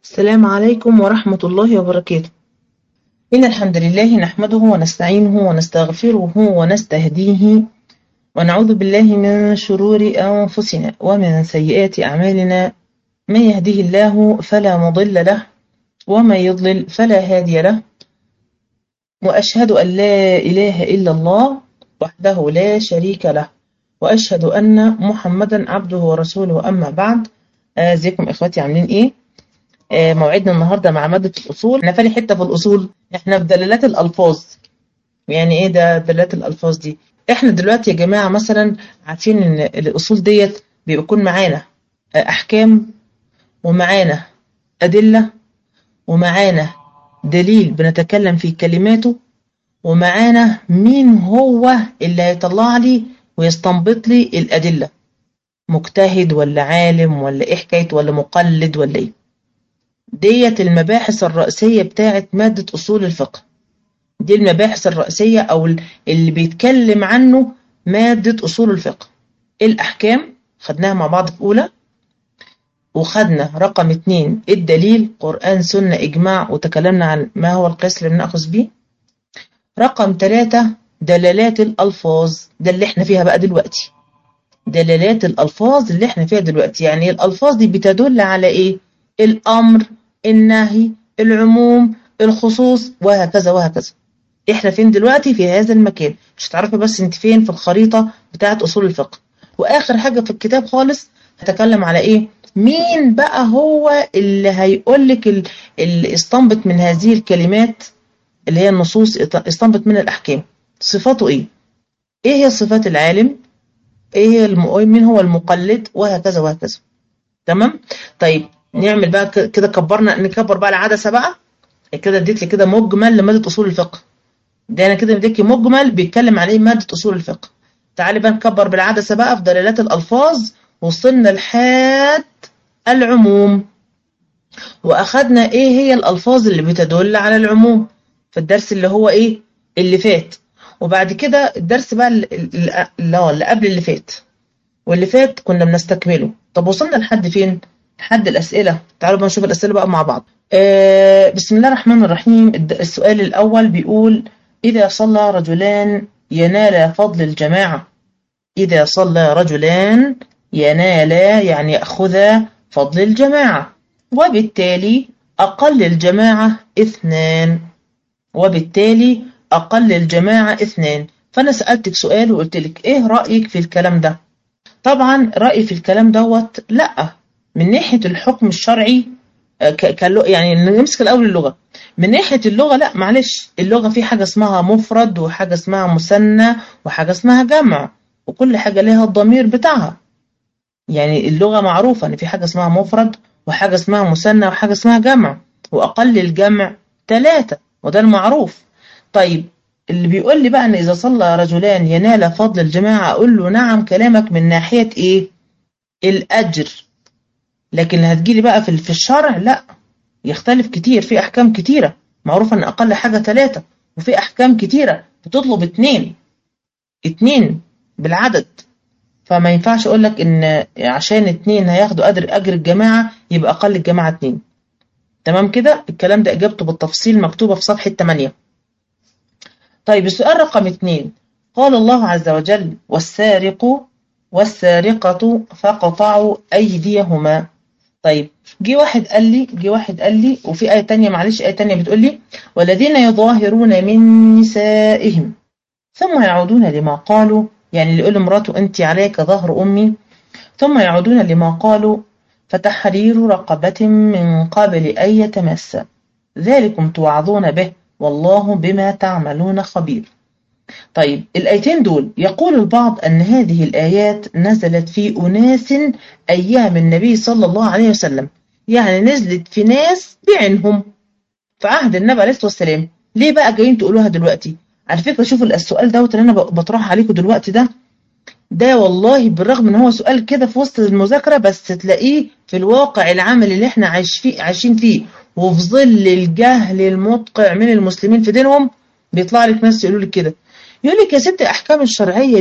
السلام عليكم ورحمة الله وبركاته. إن الحمد لله نحمده ونستعينه ونستغفره ونستهديه ونعوذ بالله من شرور أنفسنا ومن سيئات أعمالنا. من يهده الله فلا مضل له ومن يضلل فلا هادي له، وأشهد أن لا إله إلا الله وحده لا شريك له، وأشهد أن محمدا عبده ورسوله. أما بعد، ازيكم إخواتي، عاملين إيه؟ موعدنا النهارده مع مادة الأصول. احنا فاني حتة في الأصول، احنا في دلالات الألفاظ. يعني ايه ده دلالات الألفاظ دي؟ احنا دلوقتي يا جماعة مثلا عارفين ان الأصول ديت بيكون معانا أحكام، ومعانا أدلة، ومعانا دليل بنتكلم في كلماته، ومعانا مين هو اللي هيطلع لي ويستنبط لي الأدلة، مجتهد ولا عالم ولا ايه حكاية ولا مقلد ولا ايه. ديت المباحث الرئيسية بتاعت مادة أصول الفقه. دي المباحث الرئيسية أو اللي بيتكلم عنه مادة أصول الفقه. الأحكام خدناها مع بعض في أولى، وخدنا رقم 2 الدليل، قرآن سنة إجماع، وتكلمنا عن ما هو القياس اللي بنأخذ بيه. رقم 3 دلالات الألفاظ، ده اللي احنا فيها بقى دلوقتي. دلالات الألفاظ اللي احنا فيها دلوقتي، يعني الألفاظ دي بتدل على إيه؟ الأمر، النهي، العموم، الخصوص، وهكذا وهكذا. احنا فين دلوقتي؟ في هذا المكان. مش هتعرفي بس انت فين في الخريطة بتاعت أصول الفقه. وآخر حاجة في الكتاب خالص هتكلم على إيه؟ مين بقى هو اللي هيقول لك اللي استنبط من هذه الكلمات اللي هي النصوص، استنبط من الأحكام؟ صفاته إيه؟ إيه هي صفات العالم؟ إيه هي مين هو المقلد؟ وهكذا وهكذا. تمام؟ طيب نعمل بقى كده، نكبر بقى العدسة بقى. كده اديت لي كده مجمل لمادة أصول الفقه. ده انا كده مديكي مجمل بيتكلم عن ايه مادة أصول الفقه. تعالي بقى نكبر بالعدسة بقى في دلالات الألفاظ. وصلنا لحد العموم، وأخدنا ايه هي الألفاظ اللي بتدل على العموم في الدرس اللي هو ايه اللي فات. وبعد كده الدرس بقى اللي قبل اللي فات، واللي فات كنا بنستكمله. طب وصلنا لحد فين؟ لحد الأسئلة. تعالوا بقى نشوف الأسئلة بقى مع بعض. بسم الله الرحمن الرحيم. السؤال الأول بيقول: إذا صلى رجلان ينال فضل الجماعة. إذا صلى رجلان ينال يعني يأخذ فضل الجماعة، وبالتالي أقل الجماعة 2. وبالتالي أقل الجماعة 2. فأنا سألتك سؤال وقلت لك إيه رأيك في الكلام ده؟ طبعا رأيي في الكلام دوت لأ. من ناحية الحكم الشرعي، يعني نمسك الأول اللغة. من ناحية اللغة لأ، معلش، اللغة في حاجة اسمها مفرد، وحاجة اسمها مثنى، وحاجة اسمها جمع، وكل حاجة لها الضمير بتاعها. يعني اللغة معروفة ان في حاجة اسمها مفرد، وحاجة اسمها مثنى، وحاجة اسمها جمع، وأقل الجمع 3، وده المعروف. طيب اللي بيقول لي بقى ان إذا صلى رجلان ينال فضل الجماعة، أقول له نعم، كلامك من ناحية ايه؟ الأجر. لكن اللي هتجيلي بقى في الشرع لا، يختلف كتير. في أحكام كتيرة معروفة ان أقل حاجة 3، وفي أحكام كتيرة بتطلب 2 بالعدد. فما ينفعش اقول لك ان عشان 2 هياخدوا أجر الجماعة يبقى أقل الجماعة 2. تمام كده؟ الكلام ده إجابته بالتفصيل مكتوبة في صفحة 8. طيب السؤال رقم 2: قال الله عز وجل: والسارق والسارقة فقطعوا أيديهما. طيب جه واحد قال لي وفي آية تانية، معلش، آية تانية بتقول لي: والذين يظاهرون من نسائهم ثم يعودون لما قالوا، يعني اللي يقول لمراته أنت عليك ظهر أمي، ثم يعودون لما قالوا فتحرير رقبة من قبل أن يتمسى، ذلكم توعظون به والله بما تعملون خبير. طيب الآيتين دول يقول البعض أن هذه الآيات نزلت في أناس أيام النبي صلى الله عليه وسلم، يعني نزلت في ناس بعينهم في عهد النبي عليه الصلاة والسلام. ليه بقى جايين تقولوها دلوقتي؟ على فكرة شوفوا السؤال دوت اللي أنا بطرحه عليكم دلوقتي ده والله بالرغم ان هو سؤال كده في وسط المذاكرة، بس تلاقيه في الواقع العملي اللي احنا عايشين فيه، وفي ظل الجهل المدقع من المسلمين في دينهم، بيطلع لك ناس يقولوا لك كده. يقول لك يا ست الاحكام الشرعية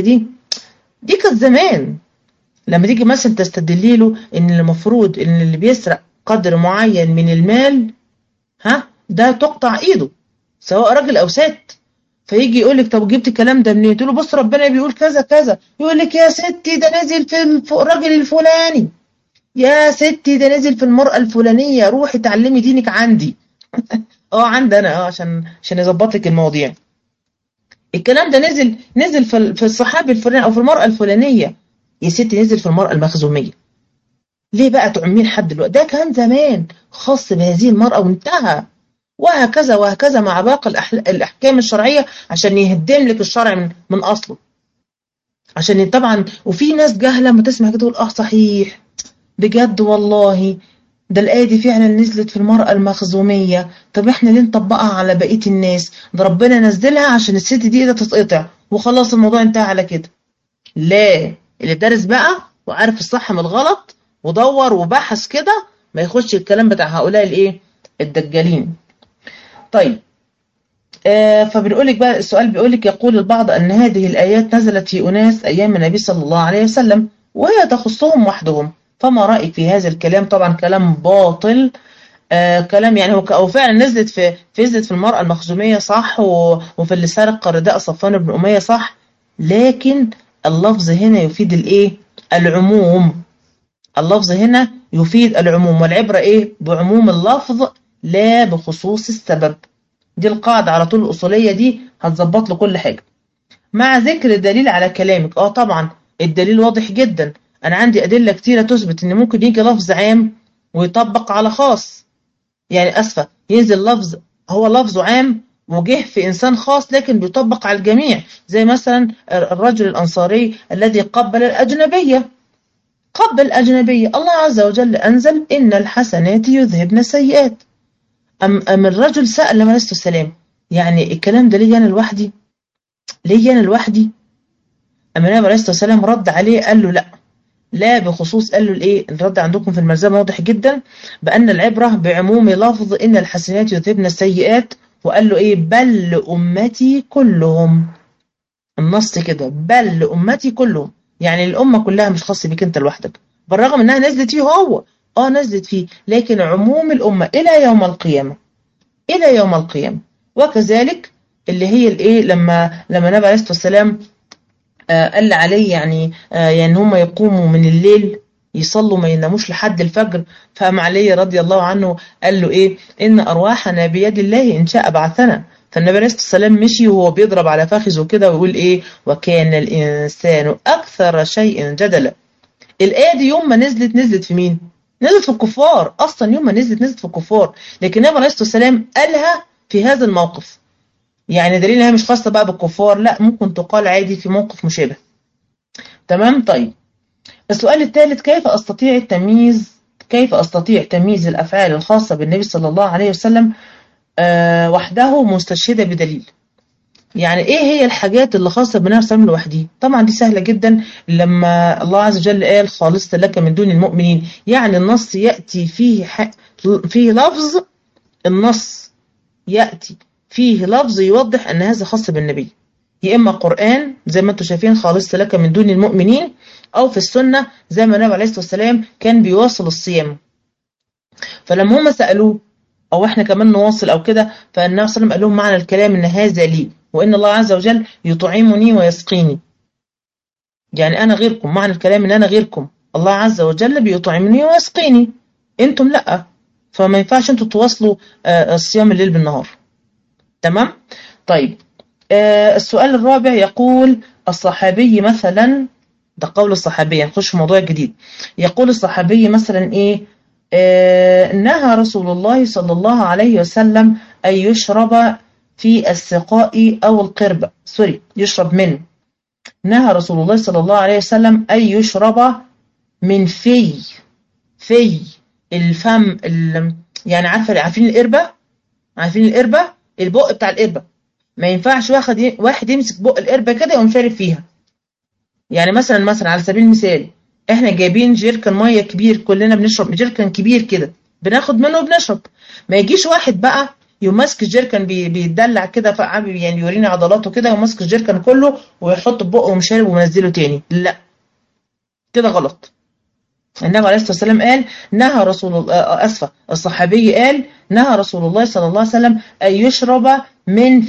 دي كانت زمان. لما تيجي مثلا تستدلي له ان المفروض ان اللي بيسرق قدر معين من المال، ها، ده تقطع ايده سواء راجل او ست. فيجي يقول لك طب جبت الكلام ده منين؟ تقول له بص ربنا بيقول كذا كذا، يقول لك يا ستي ده نازل في الراجل الفلاني، يا ستي ده نازل في المرأة الفلانية، روحي اتعلمي دينك عندي. عندي انا، عشان يظبط لك المواضيع. الكلام ده نزل في الصحابي الفلاني او في المرأة الفلانية. يا ستي نزل في المرأة المخزومية. ليه بقى تعمين حد دلوقتي؟ ده كان زمان خاص بهذه المرأة وانتهى. وهكذا وهكذا مع باقي الأحكام الشرعية عشان يهدم لك الشرع من أصله. عشان طبعا، وفي ناس جهلة لما تسمع كده تقول صحيح بجد والله ده الآية دي فعلا نزلت في المرأة المخزومية، طب احنا ليه نطبقها على بقية الناس؟ ده ربنا نزلها عشان الست دي ده تتقطع وخلاص الموضوع انتهى على كده. لا، اللي دارس بقى وعارف الصح من الغلط ودور وبحث كده ما يخش الكلام بتاع هؤلاء الايه، الدجالين. طيب، فبنقول لك بقى السؤال بيقول لك يقول البعض أن هذه الآيات نزلت في أناس أيام النبي صلى الله عليه وسلم وهي تخصهم وحدهم، فما رأيك في هذا الكلام؟ طبعا كلام باطل. كلام يعني هو فعلا نزلت في المرأة المخزومية صح، وفي اللي سرق رداء صفوان بن أمية صح، لكن اللفظ هنا يفيد الايه؟ العموم. اللفظ هنا يفيد العموم، والعبرة ايه؟ بعموم اللفظ لا بخصوص السبب. دي القاعدة على طول الأصولية دي هتظبط له كل حاجة. مع ذكر الدليل على كلامك، طبعا الدليل واضح جدا. أنا عندي أدلة كتيرة تثبت إن ممكن يجي لفظ عام ويطبق على خاص. يعني أسفة، ينزل لفظ هو لفظه عام وجه في إنسان خاص لكن بيطبق على الجميع، زي مثلا الرجل الأنصاري الذي قبل الأجنبية. قبل الأجنبية، الله عز وجل أنزل إن الحسنات يذهبن السيئات. أم الرجل سأل لما عليه السلام يعني الكلام ده ليه أنا لوحدي؟ ليه أنا لوحدي؟ أما النبي عليه الصلاة والسلام رد عليه قال له لا بخصوص. قال له الإيه؟ الرد عندكم في الملزمة واضح جدا بأن العبرة بعموم لفظ إن الحسنات يذهبن السيئات، وقال له إيه؟ بل لأمتي كلهم. النص كده بل لأمتي كلهم، يعني الأمة كلها مش خاصة بك أنت لوحدك، بالرغم إنها نزلت فيه هو. نزلت فيه، لكن عموم الأمة إلى يوم القيامة، إلى يوم القيامة. وكذلك اللي هي الإيه، لما النبي عليه الصلاة والسلام قال عليه يعني هم يقوموا من الليل يصلوا ما يناموش لحد الفجر، فقام علي رضي الله عنه قال له إيه؟ إن أرواحنا بيد الله إن شاء بعثنا. فالنبي عليه الصلاة والسلام مشي وهو بيضرب على فخذه كده ويقول إيه؟ وكان الإنسان أكثر شيء جدلا. الآية دي يوم ما نزلت في مين؟ نزلت في الكفار. أصلا يوم ما نزلت في الكفار، لكن النبي عليه الصلاة والسلام قالها في هذا الموقف. يعني دليل انها مش خاصة بقى بالكفار، لا، ممكن تقال عادي في موقف مشابه. تمام. طيب، السؤال الثالث، كيف أستطيع تمييز الأفعال الخاصة بالنبي صلى الله عليه وسلم وحده مستشهدة بدليل؟ يعني ايه هي الحاجات اللي خاصة بالنبي صلى الله عليه وسلم لوحده؟ طبعا دي سهلة جدا. لما الله عز وجل قال خالصة لك من دون المؤمنين، يعني النص يأتي فيه لفظ، النص يأتي فيه لفظ يوضح أن هذا خاص بالنبي، يا إما قرآن زي ما انتم شايفين خالص لك من دون المؤمنين، أو في السنة زي ما النبي عليه الصلاة والسلام كان بيواصل الصيام. فلما هم سألوه أو إحنا كمان نواصل أو كده، فالنبي صلى الله عليه وسلم قال لهم معنى الكلام إن هذا لي وإن الله عز وجل يطعمني ويسقيني. يعني أنا غيركم، معنى الكلام إن أنا غيركم، الله عز وجل بيطعمني ويسقيني، أنتم لأ. فما ينفعش أنتم تواصلوا الصيام الليل بالنهار. تمام. طيب، السؤال الرابع يقول الصحابي مثلا، ده قول الصحابي، نخش في موضوع جديد. يقول الصحابي مثلا ايه؟ نهى رسول الله صلى الله عليه وسلم أن يشرب في السقاء أو القربة، يشرب من. نهى رسول الله صلى الله عليه وسلم أن يشرب من في الفم يعني عارفين القربة؟ عارفين القربة؟ البق بتاع القربة. ما ينفعش واحد يمسك بق القربة كده يقوم شارب فيها. يعني مثلا على سبيل المثال، احنا جايبين جيركن ميه كبير، كلنا بنشرب جيركن كبير كده، بناخد منه وبنشرب. ما يجيش واحد بقى يقوم ماسك الجيركن بيدلع كده، يعني يوريني عضلاته كده، يقوم ماسك الجيركن كله ويحط بقه ومشارب ومنزله تاني. لا، كده غلط. النبي عليه الصلاة والسلام قال نهى رسول الله الصحابي قال نهى رسول الله صلى الله عليه وسلم أن يشرب من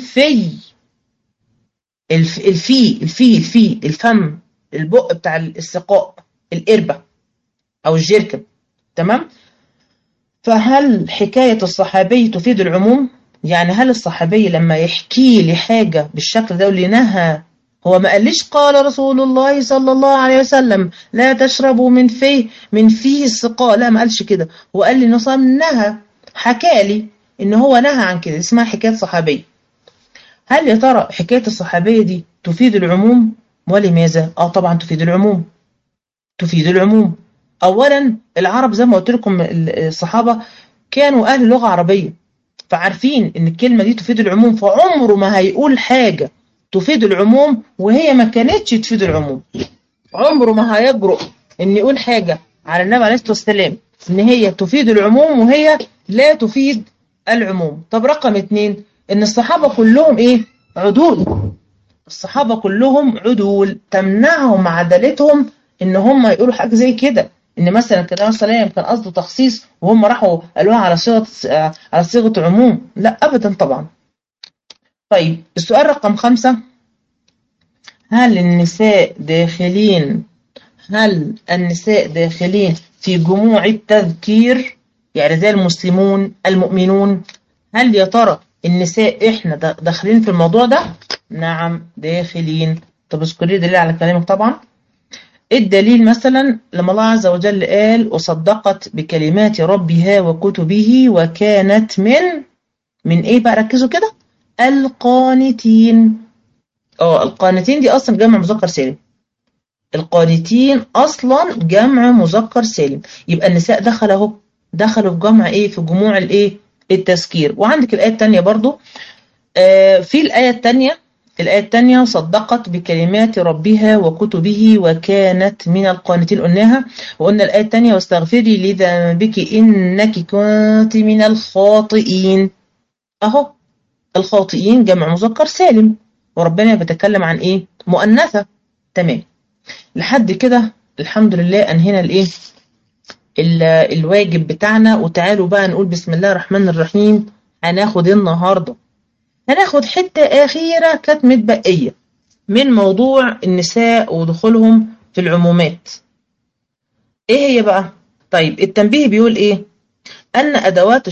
الفم، البق بتاع السقاء، القربة أو الجركة. تمام. فهل حكاية الصحابي تفيد العموم؟ يعني هل الصحابي لما يحكي لي حاجة بالشكل ده واللي نهى، هو ما قاليش قال رسول الله صلى الله عليه وسلم لا تشربوا من فيه السقاء، لا ما قالش كده، هو قال لي انه نهى، حكى لي ان هو نهى عن كده، اسمها حكاية صحابي. هل يا ترى حكاية الصحابية دي تفيد العموم ولماذا؟ طبعا تفيد العموم، تفيد العموم. اولا العرب زي ما قلت لكم الصحابة كانوا اهل لغة عربية، فعارفين ان الكلمة دي تفيد العموم، فعمره ما هيقول حاجة تفيد العموم وهي ما كانتش تفيد العموم. عمره ما هيجرؤ ان يقول حاجة على النبي عليه الصلاة والسلام ان هي تفيد العموم وهي لا تفيد العموم. طب رقم 2، ان الصحابة كلهم ايه؟ عدول. الصحابة كلهم عدول، تمنعهم عدالتهم ان هم يقولوا حاجة زي كده، ان مثلا كده السلام كان قصده تخصيص وهم راحوا قالوها على صيغة عموم، لا ابدا طبعا. طيب السؤال رقم 5، هل النساء داخلين في جموع التذكير، يعني زي المسلمون المؤمنون؟ هل يا ترى النساء احنا داخلين في الموضوع ده؟ نعم داخلين. طب اذكري دليل على كلامك. طبعا الدليل مثلا لما الله عز وجل قال وصدقت بكلمات ربها وكتبه وكانت من ايه بقى؟ ركزوا كده، القانتين. القانتين دي اصلا جمع مذكر سالم، القانتين اصلا جمع مذكر سالم، يبقى النساء دخلوا في جمع ايه؟ في جموع الايه؟ التذكير. وعندك الايه الثانيه برضو، في الآية الثانية صدقت بكلمات ربها وكتبه وكانت من القانتين قلناها. وقلنا الآية الثانية واستغفري لذنبك إنك كنت من الخاطئين. أهو الخاطئين جمع مذكر سالم، وربنا بيتكلم عن إيه؟ مؤنثة. تمام. لحد كده الحمد لله أنهينا الإيه؟ الواجب بتاعنا. وتعالوا بقى نقول بسم الله الرحمن الرحيم. هناخد حتة أخيرة كانت متبقية من موضوع النساء ودخولهم في العمومات. إيه هي بقى؟ طيب التنبيه بيقول إيه؟ أن أدوات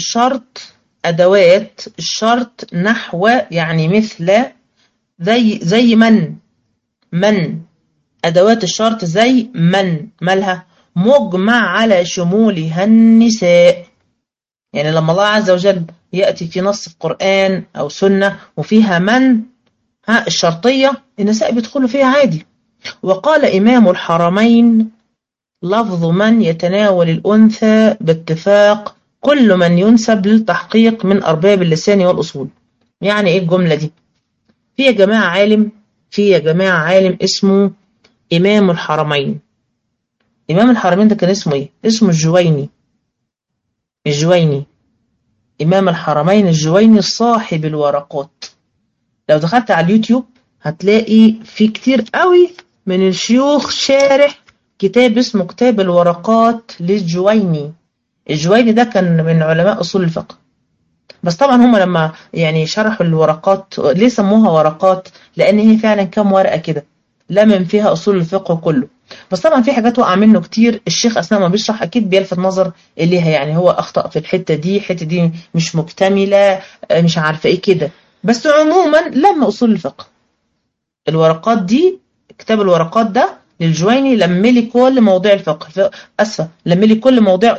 الشرط نحو، يعني مثل، زي من أدوات الشرط زي من، مالها؟ مجمع على شمولها النساء. يعني لما الله عز وجل يأتي في نص في قرآن أو سنة وفيها من الشرطية، النساء بيدخلوا فيها عادي. وقال إمام الحرمين لفظ من يتناول الأنثى باتفاق كل من ينسب للتحقيق من أرباب اللسان والأصول. يعني إيه الجملة دي؟ في يا جماعة عالم اسمه إمام الحرمين. إمام الحرمين ده كان اسمه إيه؟ اسمه الجويني. إمام الحرمين الجويني صاحب الورقات. لو دخلت على اليوتيوب هتلاقي في كتير قوي من الشيوخ شارح كتاب اسمه كتاب الورقات للجويني. الجويني ده كان من علماء أصول الفقه. بس طبعا هم لما يعني شرحوا الورقات، ليه سموها ورقات؟ لأن هي فعلا كام ورقة كده لمن فيها أصول الفقه كله. بس طبعا في حاجات وقع منه كتير، الشيخ أثناء ما بيشرح أكيد بيلفت نظر إليها، يعني هو أخطأ في الحتة دي مش مكتملة، مش عارفة إيه كده. بس عموما لما أصول الفقه الورقات دي، كتاب الورقات ده للجويني لملي كل مواضيع الفقه، لملي كل مواضيع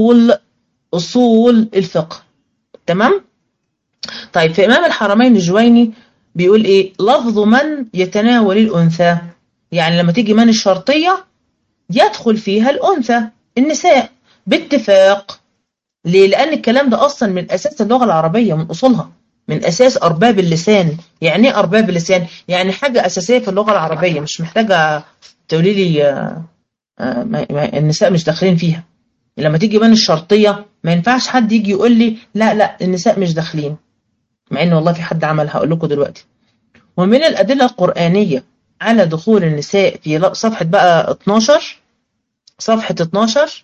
أصول الفقه. تمام. طيب في إمام الحرمين الجويني بيقول إيه؟ لفظ من يتناول الأنثى، يعني لما تيجي من الشرطية يدخل فيها الأنثى النساء باتفاق. ليه؟ لأن الكلام ده أصلا من أساس اللغة العربية، من أصولها، من أساس أرباب اللسان. يعني إيه أرباب اللسان؟ يعني حاجة أساسية في اللغة العربية، مش محتاجة تقولي لي النساء مش داخلين فيها. لما تيجي من الشرطية ما ينفعش حد يجي يقول لي لا النساء مش داخلين، مع إن والله في حد عمل، هقول لكم دلوقتي. ومن الأدلة القرآنية على دخول النساء في صفحة بقى 12، صفحة 12.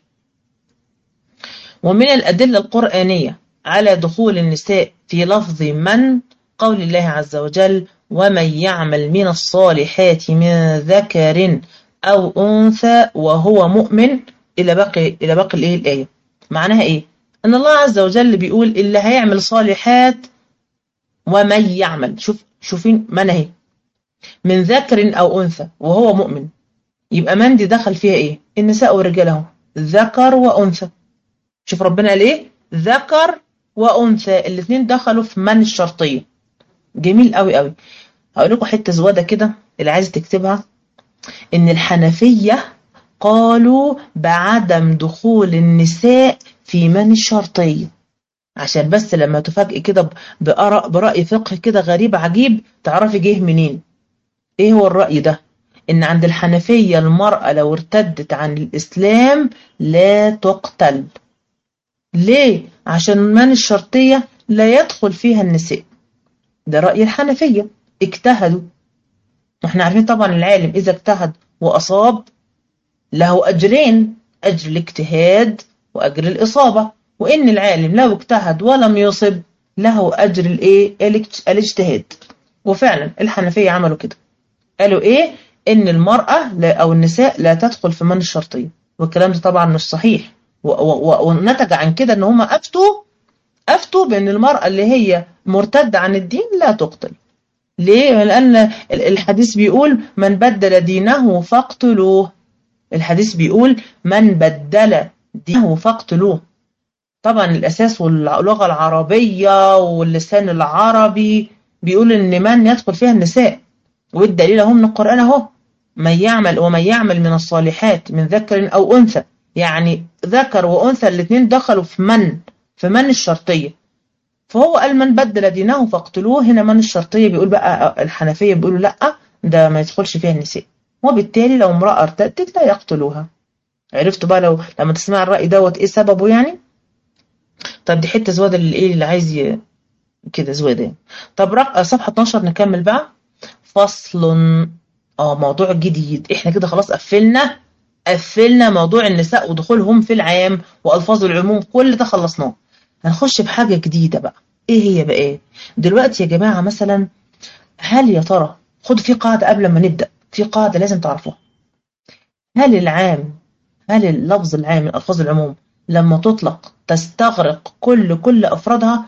ومن الأدلة القرآنية على دخول النساء في لفظ من قول الله عز وجل ومن يعمل من الصالحات من ذكر أو أنثى وهو مؤمن إلى باقي الآية. معناها إيه؟ أن الله عز وجل بيقول اللي هيعمل صالحات ومن يعمل، شوفين من اهي، من ذكر أو أنثى وهو مؤمن، يبقى من دي دخل فيها إيه؟ النساء والرجال اهو، ذكر وأنثى. شوف ربنا قال ايه؟ ذكر وانثى، الاثنين دخلوا في من الشرطيه. جميل قوي قوي. هقول لكم حته زواده كده اللي عايز تكتبها، ان الحنفيه قالوا بعدم دخول النساء في من الشرطيه، عشان بس لما تفاجئ كده برأي فقهي كده غريب عجيب تعرفي جه منين. ايه هو الرأي ده؟ ان عند الحنفيه المرأة لو ارتدت عن الاسلام لا تقتل. ليه؟ عشان من الشرطية لا يدخل فيها النساء. ده رأي الحنفية، اجتهدوا. واحنا عارفين طبعا العالم إذا اجتهد وأصاب له أجرين، أجر الاجتهاد وأجر الإصابة، وإن العالم لو اجتهد ولم يصب له أجر الاجتهاد. وفعلا الحنفية عملوا كده، قالوا إيه؟ إن المرأة أو النساء لا تدخل في من الشرطية، والكلام ده طبعا مش صحيح. ونتج عن كده ان هم افتوا بان المرأة اللي هي مرتدة عن الدين لا تقتل. ليه؟ لان الحديث بيقول من بدل دينه فاقتلوه. الحديث بيقول من بدل دينه فاقتلوه. طبعا الاساس واللغة العربية واللسان العربي بيقول ان من يدخل فيها النساء، والدليل اهو من القرآن اهو، من يعمل من الصالحات من ذكر او انثى، يعني ذكر وانثى الاثنين دخلوا في من الشرطيه. فهو قال من بدل دينه فاقتلوه، هنا من الشرطيه بيقول بقى الحنفيه بيقولوا لا، ده ما يدخلش فيها النساء، وبالتالي لو امراه ارتدت لا يقتلوها. عرفتوا بقى لما تسمع الراي دوت ايه سببه يعني؟ طب دي حته زواده اللي عايز كده زواده يعني. طب صفحه 12 نكمل بقى. فصل، موضوع جديد، احنا كده خلاص قفلنا موضوع النساء ودخولهم في العام والفاظ العموم، كل ده خلصناه. هنخش بحاجه جديده بقى. ايه هي بقى؟ ايه دلوقتي يا جماعه؟ مثلا هل يا ترى، خد في قاعده قبل ما نبدا، في قاعده لازم تعرفوها. هل اللفظ العام من الفاظ العموم لما تطلق تستغرق كل افرادها،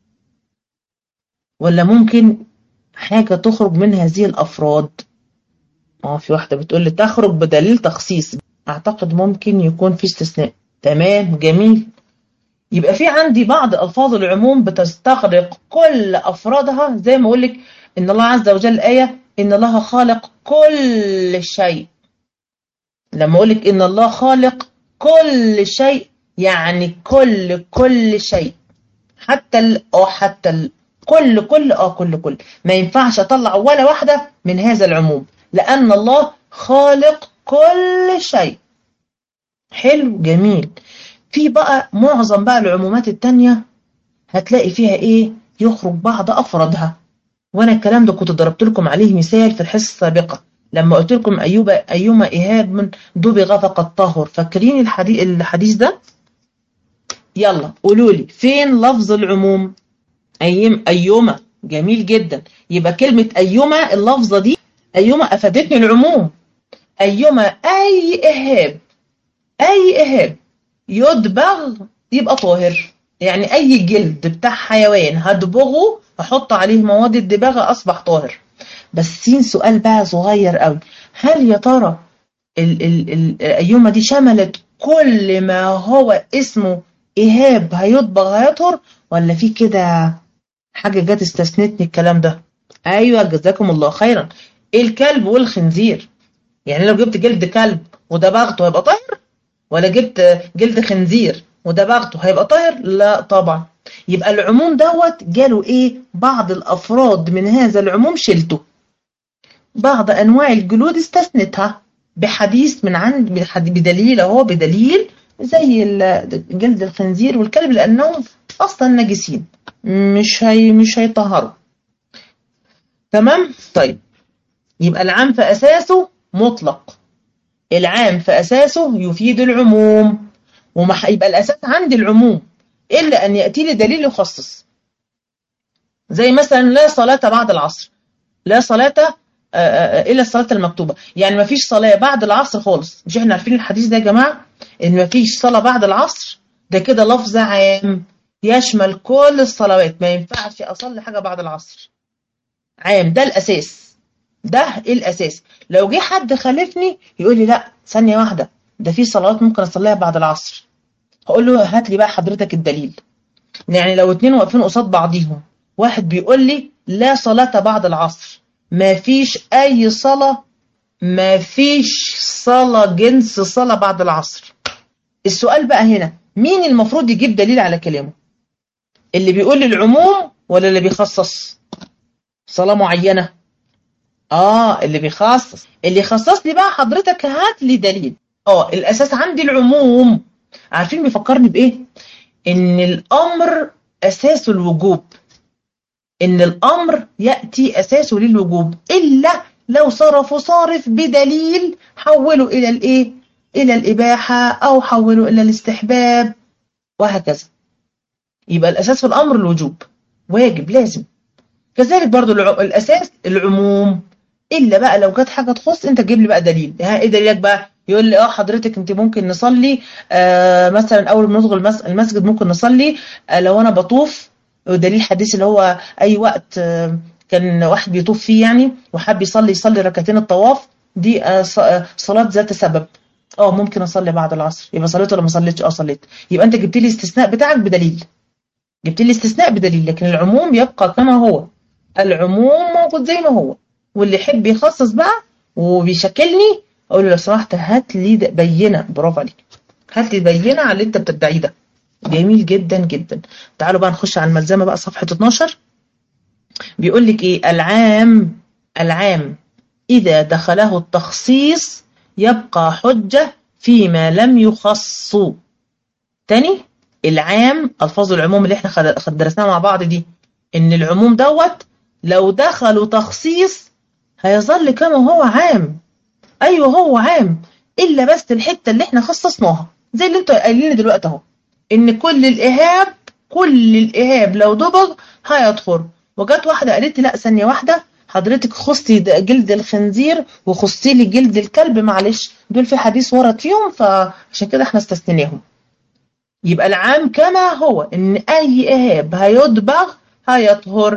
ولا ممكن حاجه تخرج من هذه الافراد؟ في واحدة بتقول لي تخرج بدليل تخصيص. اعتقد ممكن يكون في استثناء. تمام، جميل. يبقى في عندي بعض الفاظ العموم بتستغرق كل افرادها، زي ما اقول لك ان الله عز وجل آية ان الله خالق كل شيء. لما اقول لك ان الله خالق كل شيء، يعني كل شيء، حتى كل ما ينفعش اطلع ولا واحدة من هذا العموم، لأن الله خالق كل شيء. حلو، جميل. في بقى معظم بقى العمومات التانية هتلاقي فيها ايه؟ يخرج بعض أفرادها. وانا الكلام ده كنت ضربت لكم عليه مثال في الحصة السابقة لما قلت لكم أيما إهاب من دبغ فقد طهر. فاكرين الحديث ده؟ يلا قولوا لي فين لفظ العموم؟ أيما. جميل جدا. يبقى كلمة أيما، اللفظة دي أيما أفادتني العموم. أيما أي إهاب يدبغ يبقى طاهر، يعني أي جلد بتاع حيوان هدبغه أحط عليه مواد الدباغة أصبح طاهر. بس سين سؤال بقى صغير قوي، هل يا ترى الأيومة دي شملت كل ما هو اسمه إهاب هيدبغ هيطهر، ولا في كده حاجة جت استثنتني الكلام ده؟ أيوة، جزاكم الله خيرا. الكلب والخنزير، يعني لو جبت جلد كلب ودبغته هيبقى طاهر، ولا جبت جلد خنزير ودبغته هيبقى طاهر؟ لا طبعا. يبقى العموم دوت جاله ايه؟ بعض الافراد من هذا العموم شلته، بعض انواع الجلود استثنتها بحديث من عند بدليل اهو، بدليل زي جلد الخنزير والكلب، لانهم اصلا نجسين مش هيطهروا. تمام. طيب يبقى العام في اساسه مطلق، العام في أساسه يفيد العموم، يبقى الأساس عندي العموم إلا أن يأتي لي دليل يخصص. زي مثلا لا صلاة بعد العصر، لا صلاة إلا الصلاة المكتوبة، يعني ما فيش صلاة بعد العصر خالص. مش احنا عارفين الحديث ده يا جماعة، إن ما فيش صلاة بعد العصر؟ ده كده لفظ عام يشمل كل الصلوات، ما ينفعش أصلي حاجة بعد العصر. عام، ده الأساس، ده الأساس. لو جه حد خالفني يقول لي لا ثانية واحدة، ده في صلوات ممكن أصليها بعد العصر، هقول له هات لي بقى حضرتك الدليل. يعني لو اتنين واقفين قصاد بعضيهم، واحد بيقول لي لا صلاة بعد العصر، ما فيش أي صلاة، ما فيش صلاة جنس صلاة بعد العصر. السؤال بقى هنا، مين المفروض يجيب دليل على كلامه؟ اللي بيقول لي العموم ولا اللي بيخصص صلاة معينة؟ اللي بيخصص. اللي يخصص لي بقى حضرتك هات لي دليل. الأساس عندي العموم. عارفين بيفكرني بإيه؟ إن الأمر أساسه الوجوب، إن الأمر يأتي أساسه للوجوب، إلا لو صارف بدليل حوله إلى الإيه؟ إلى الإباحة، أو حوله إلى الاستحباب، وهكذا. يبقى الأساس في الأمر الوجوب، واجب لازم. كذلك برضو الأساس العموم، إلا بقى لو جت حاجة تخص أنت تجيب لي بقى دليل. إيه دليلك بقى؟ يقول لي حضرتك أنت ممكن نصلي مثلا أول ما ندخل المسجد ممكن نصلي لو أنا بطوف. ودليل حديث اللي هو أي وقت كان واحد بيطوف فيه يعني وحب يصلي ركعتين الطواف دي صلاة ذات سبب، ممكن أصلي بعد العصر. يبقى صليت ولا ما صليتش؟ صليت. يبقى أنت جبت لي استثناء بتاعك بدليل، لكن العموم يبقى كما هو. العموم موجود زي ما هو، واللي يحب يخصص بقى وبيشكلني اقول له لو سمحت هات لي بينه. برافو عليك، هات لي بينه على اللي انت بتدعيه ده. جميل جدا جدا. تعالوا بقى نخش على الملزمه بقى، صفحه 12. بيقول لك ايه؟ العام اذا دخله التخصيص يبقى حجه فيما لم يخص. تاني، العام، الفاظ العموم اللي احنا درسناها مع بعض دي، ان العموم دوت لو دخلوا تخصيص هيظل كما هو عام. ايوه هو عام، الا بس الحته اللي احنا خصصناها، زي اللي انتوا قايلين دلوقتي اهو، ان كل الاهاب لو دبغ هيدخل. وجت واحده قالت لي لا ثانيه واحده حضرتك خصتي جلد الخنزير وخصتي لي جلد الكلب، معلش دول في حديث ورد فيهم فعشان كده احنا استثنيناهم. يبقى العام كما هو، ان اي اهاب هيدبغ هيطهر،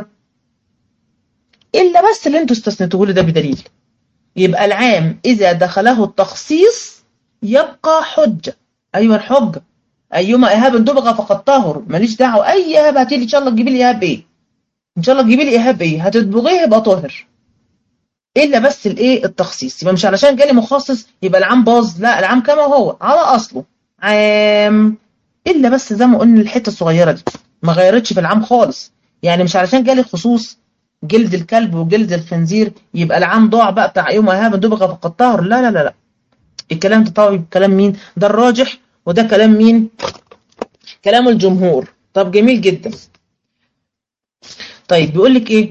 الا بس اللي انتوا استثنتوه لي ده بدليل. يبقى العام اذا دخله التخصيص يبقى حجه. ايوه الحجه، ايما اهاب دبغ فقد طهر، ماليش دعوه اي اهاب هاتي لي، ان شاء الله تجيبي لي اهاب ايه، ان شاء الله تجيبي لي اهاب ايه هتدبغيه يبقى طاهر، الا بس الايه التخصيص. يبقى مش علشان جالي مخصص يبقى العام باظ، لا العام كما هو على اصله عام، الا بس زي ما قلنا الحته الصغيره دي ما غيرتش في العام خالص. يعني مش علشان جالي خصوص جلد الكلب وجلد الخنزير يبقى العام ضاع بقى بتاع يوم اهاب دبغ فقد طهر، لا لا لا لا. الكلام ده طبعا كلام مين؟ ده الراجح، وده كلام مين؟ كلام الجمهور. طب جميل جدا. طيب بيقول لك ايه؟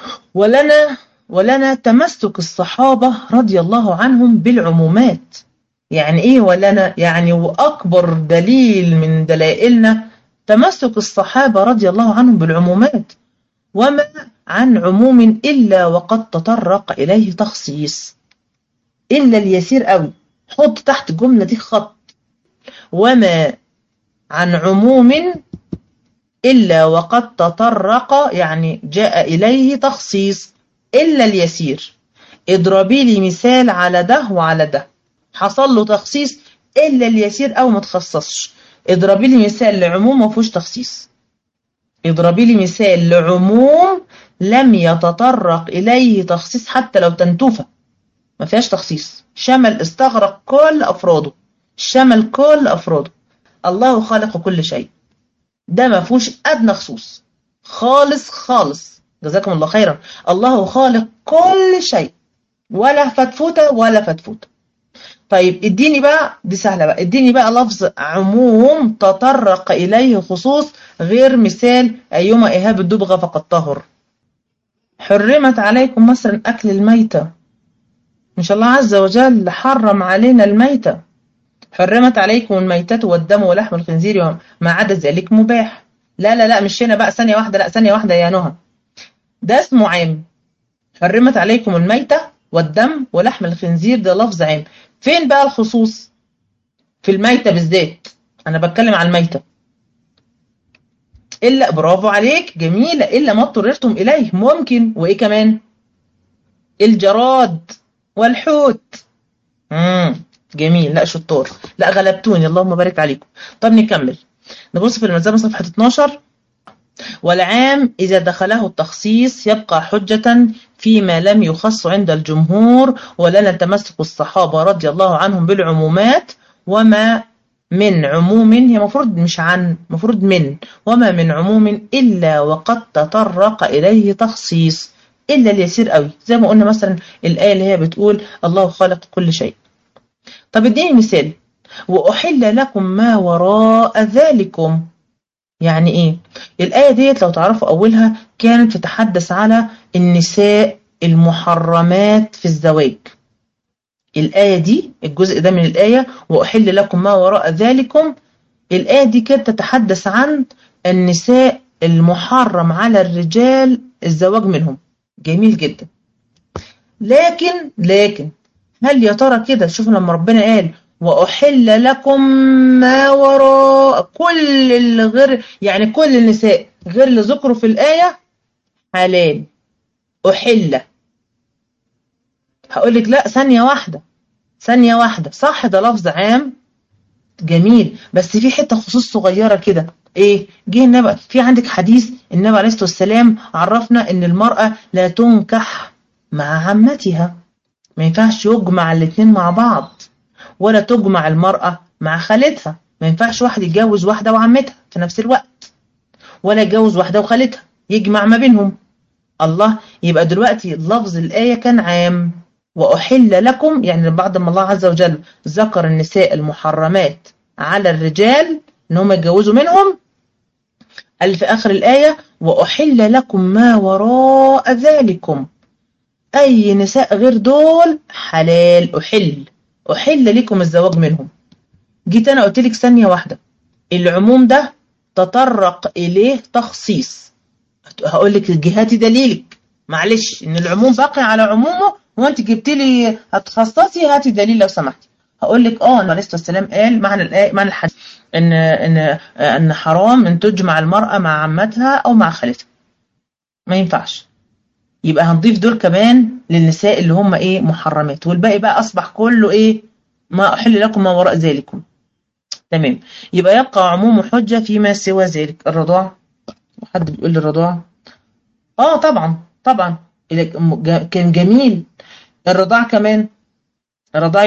ولنا تمسك الصحابة رضي الله عنهم بالعمومات. يعني ايه ولنا؟ يعني واكبر دليل من دلائلنا تمسك الصحابة رضي الله عنهم بالعمومات، وما عن عموم إلا وقد تطرق إليه تخصيص. إلا اليسير قوي، حط تحت الجملة دي خط. وما عن عموم إلا وقد تطرق، يعني جاء إليه تخصيص، إلا اليسير. اضربي لي مثال على ده وعلى ده حصل له تخصيص، إلا اليسير أو ما تخصصش. اضربي لي مثال لعموم ما فيهوش تخصيص، اضربي لي مثال لعموم لم يتطرق إليه تخصيص حتى لو تنتوفة ما فيهاش تخصيص، شمل استغرق كل أفراده، شمل كل أفراده. الله خالق كل شيء، ده ما فيهوش أدنى خصوص خالص خالص. جزاكم الله خيرا. الله خالق كل شيء، ولا فتفوتة ولا فتفوتة. طيب اديني بقى، دي سهلة بقى، اديني بقى لفظ عموم تطرق إليه خصوص غير مثال أيما إهاب الدبغة فقد طهر. حرمت عليكم مثلا أكل الميتة. إن شاء الله عز وجل حرم علينا الميتة، حرمت عليكم الميتة والدم ولحم الخنزير وما عدا ذلك مباح. لا لا لا، مش هنا بقى، ثانية واحدة، لا ثانية واحدة يا نهى، ده اسمه عام. حرمت عليكم الميتة والدم ولحم الخنزير ده لفظ عام. فين بقى الخصوص؟ في الميتة بالذات، أنا بتكلم عن الميتة. إلا، برافو عليك جميلة، إلا ما اضطررتم إليه، ممكن، وإيه كمان؟ الجراد والحوت. جميل، لا شطار، لا غلبتوني، اللهم بارك عليكم. طب نكمل، نبص في الملزمة صفحة 12. والعام إذا دخله التخصيص يبقى حجة فيما لم يخص عند الجمهور، ولنا تمسك الصحابة رضي الله عنهم بالعمومات، وما من عموم، هي مفروض مش عن، مفروض من، وما من عموم إلا وقد تطرق إليه تخصيص، إلا اليسير قوي، زي ما قلنا مثلا الآية اللي هي بتقول الله خالق كل شيء. طب اديني مثال، وأحل لكم ما وراء ذلكم، يعني ايه؟ الآية ديت لو تعرفوا أولها كانت تتحدث على النساء المحرمات في الزواج. الآية دي، الجزء ده من الآية وأحل لكم ما وراء ذلكم، الآية دي كانت تتحدث عن النساء المحرم على الرجال الزواج منهم. جميل جدا. لكن هل يا ترى كده، شوفوا لما ربنا قال وأحل لكم ما وراء، كل اللي غير، يعني كل النساء غير اللي ذكروا في الآية حلال، أحل. هقول لك لا، ثانية واحدة، ثانية واحدة، صح ده لفظ عام جميل، بس في حتة خصوص صغيرة كده. ايه؟ جه النبي في عندك حديث النبي عليه الصلاة والسلام عرفنا ان المرأة لا تنكح مع عمتها، ما ينفعش يجمع الاتنين مع بعض، ولا تجمع المرأة مع خالتها، ما ينفعش واحد يتجوز واحدة وعمتها في نفس الوقت، ولا يتجوز واحدة وخالتها يجمع ما بينهم. الله، يبقى دلوقتي لفظ الآية كان عام، وأحل لكم، يعني بعد ما الله عز وجل ذكر النساء المحرمات على الرجال ان هم يتجوزوا منهم، قال في آخر الآية وأحل لكم ما وراء ذلكم، أي نساء غير دول حلال، أحل لكم الزواج منهم. جيت أنا قلت لك ثانية واحدة، العموم ده تطرق إليه تخصيص، هقول لك الجهات دليلك، معلش إن العموم باقي على عمومه، وأنت جبت لي هتخصصي، هاتي دليل لو سمحتي. هقول لك النبي عليه الصلاة والسلام قال معنى الآية، معنى الحديث إن حرام إن تجمع المرأة مع عمتها أو مع خالتها، ما ينفعش. يبقى هنضيف دول كمان للنساء اللي هم ايه محرمات، والباقي بقى اصبح كله ايه ما احل لكم ما وراء ذلكم. تمام، يبقى يبقى عموم حجة فيما سوى ذلك. الرضاع، حد بيقول لي الرضاع؟ طبعا طبعا، كان جميل. الرضاع كمان، الرضاع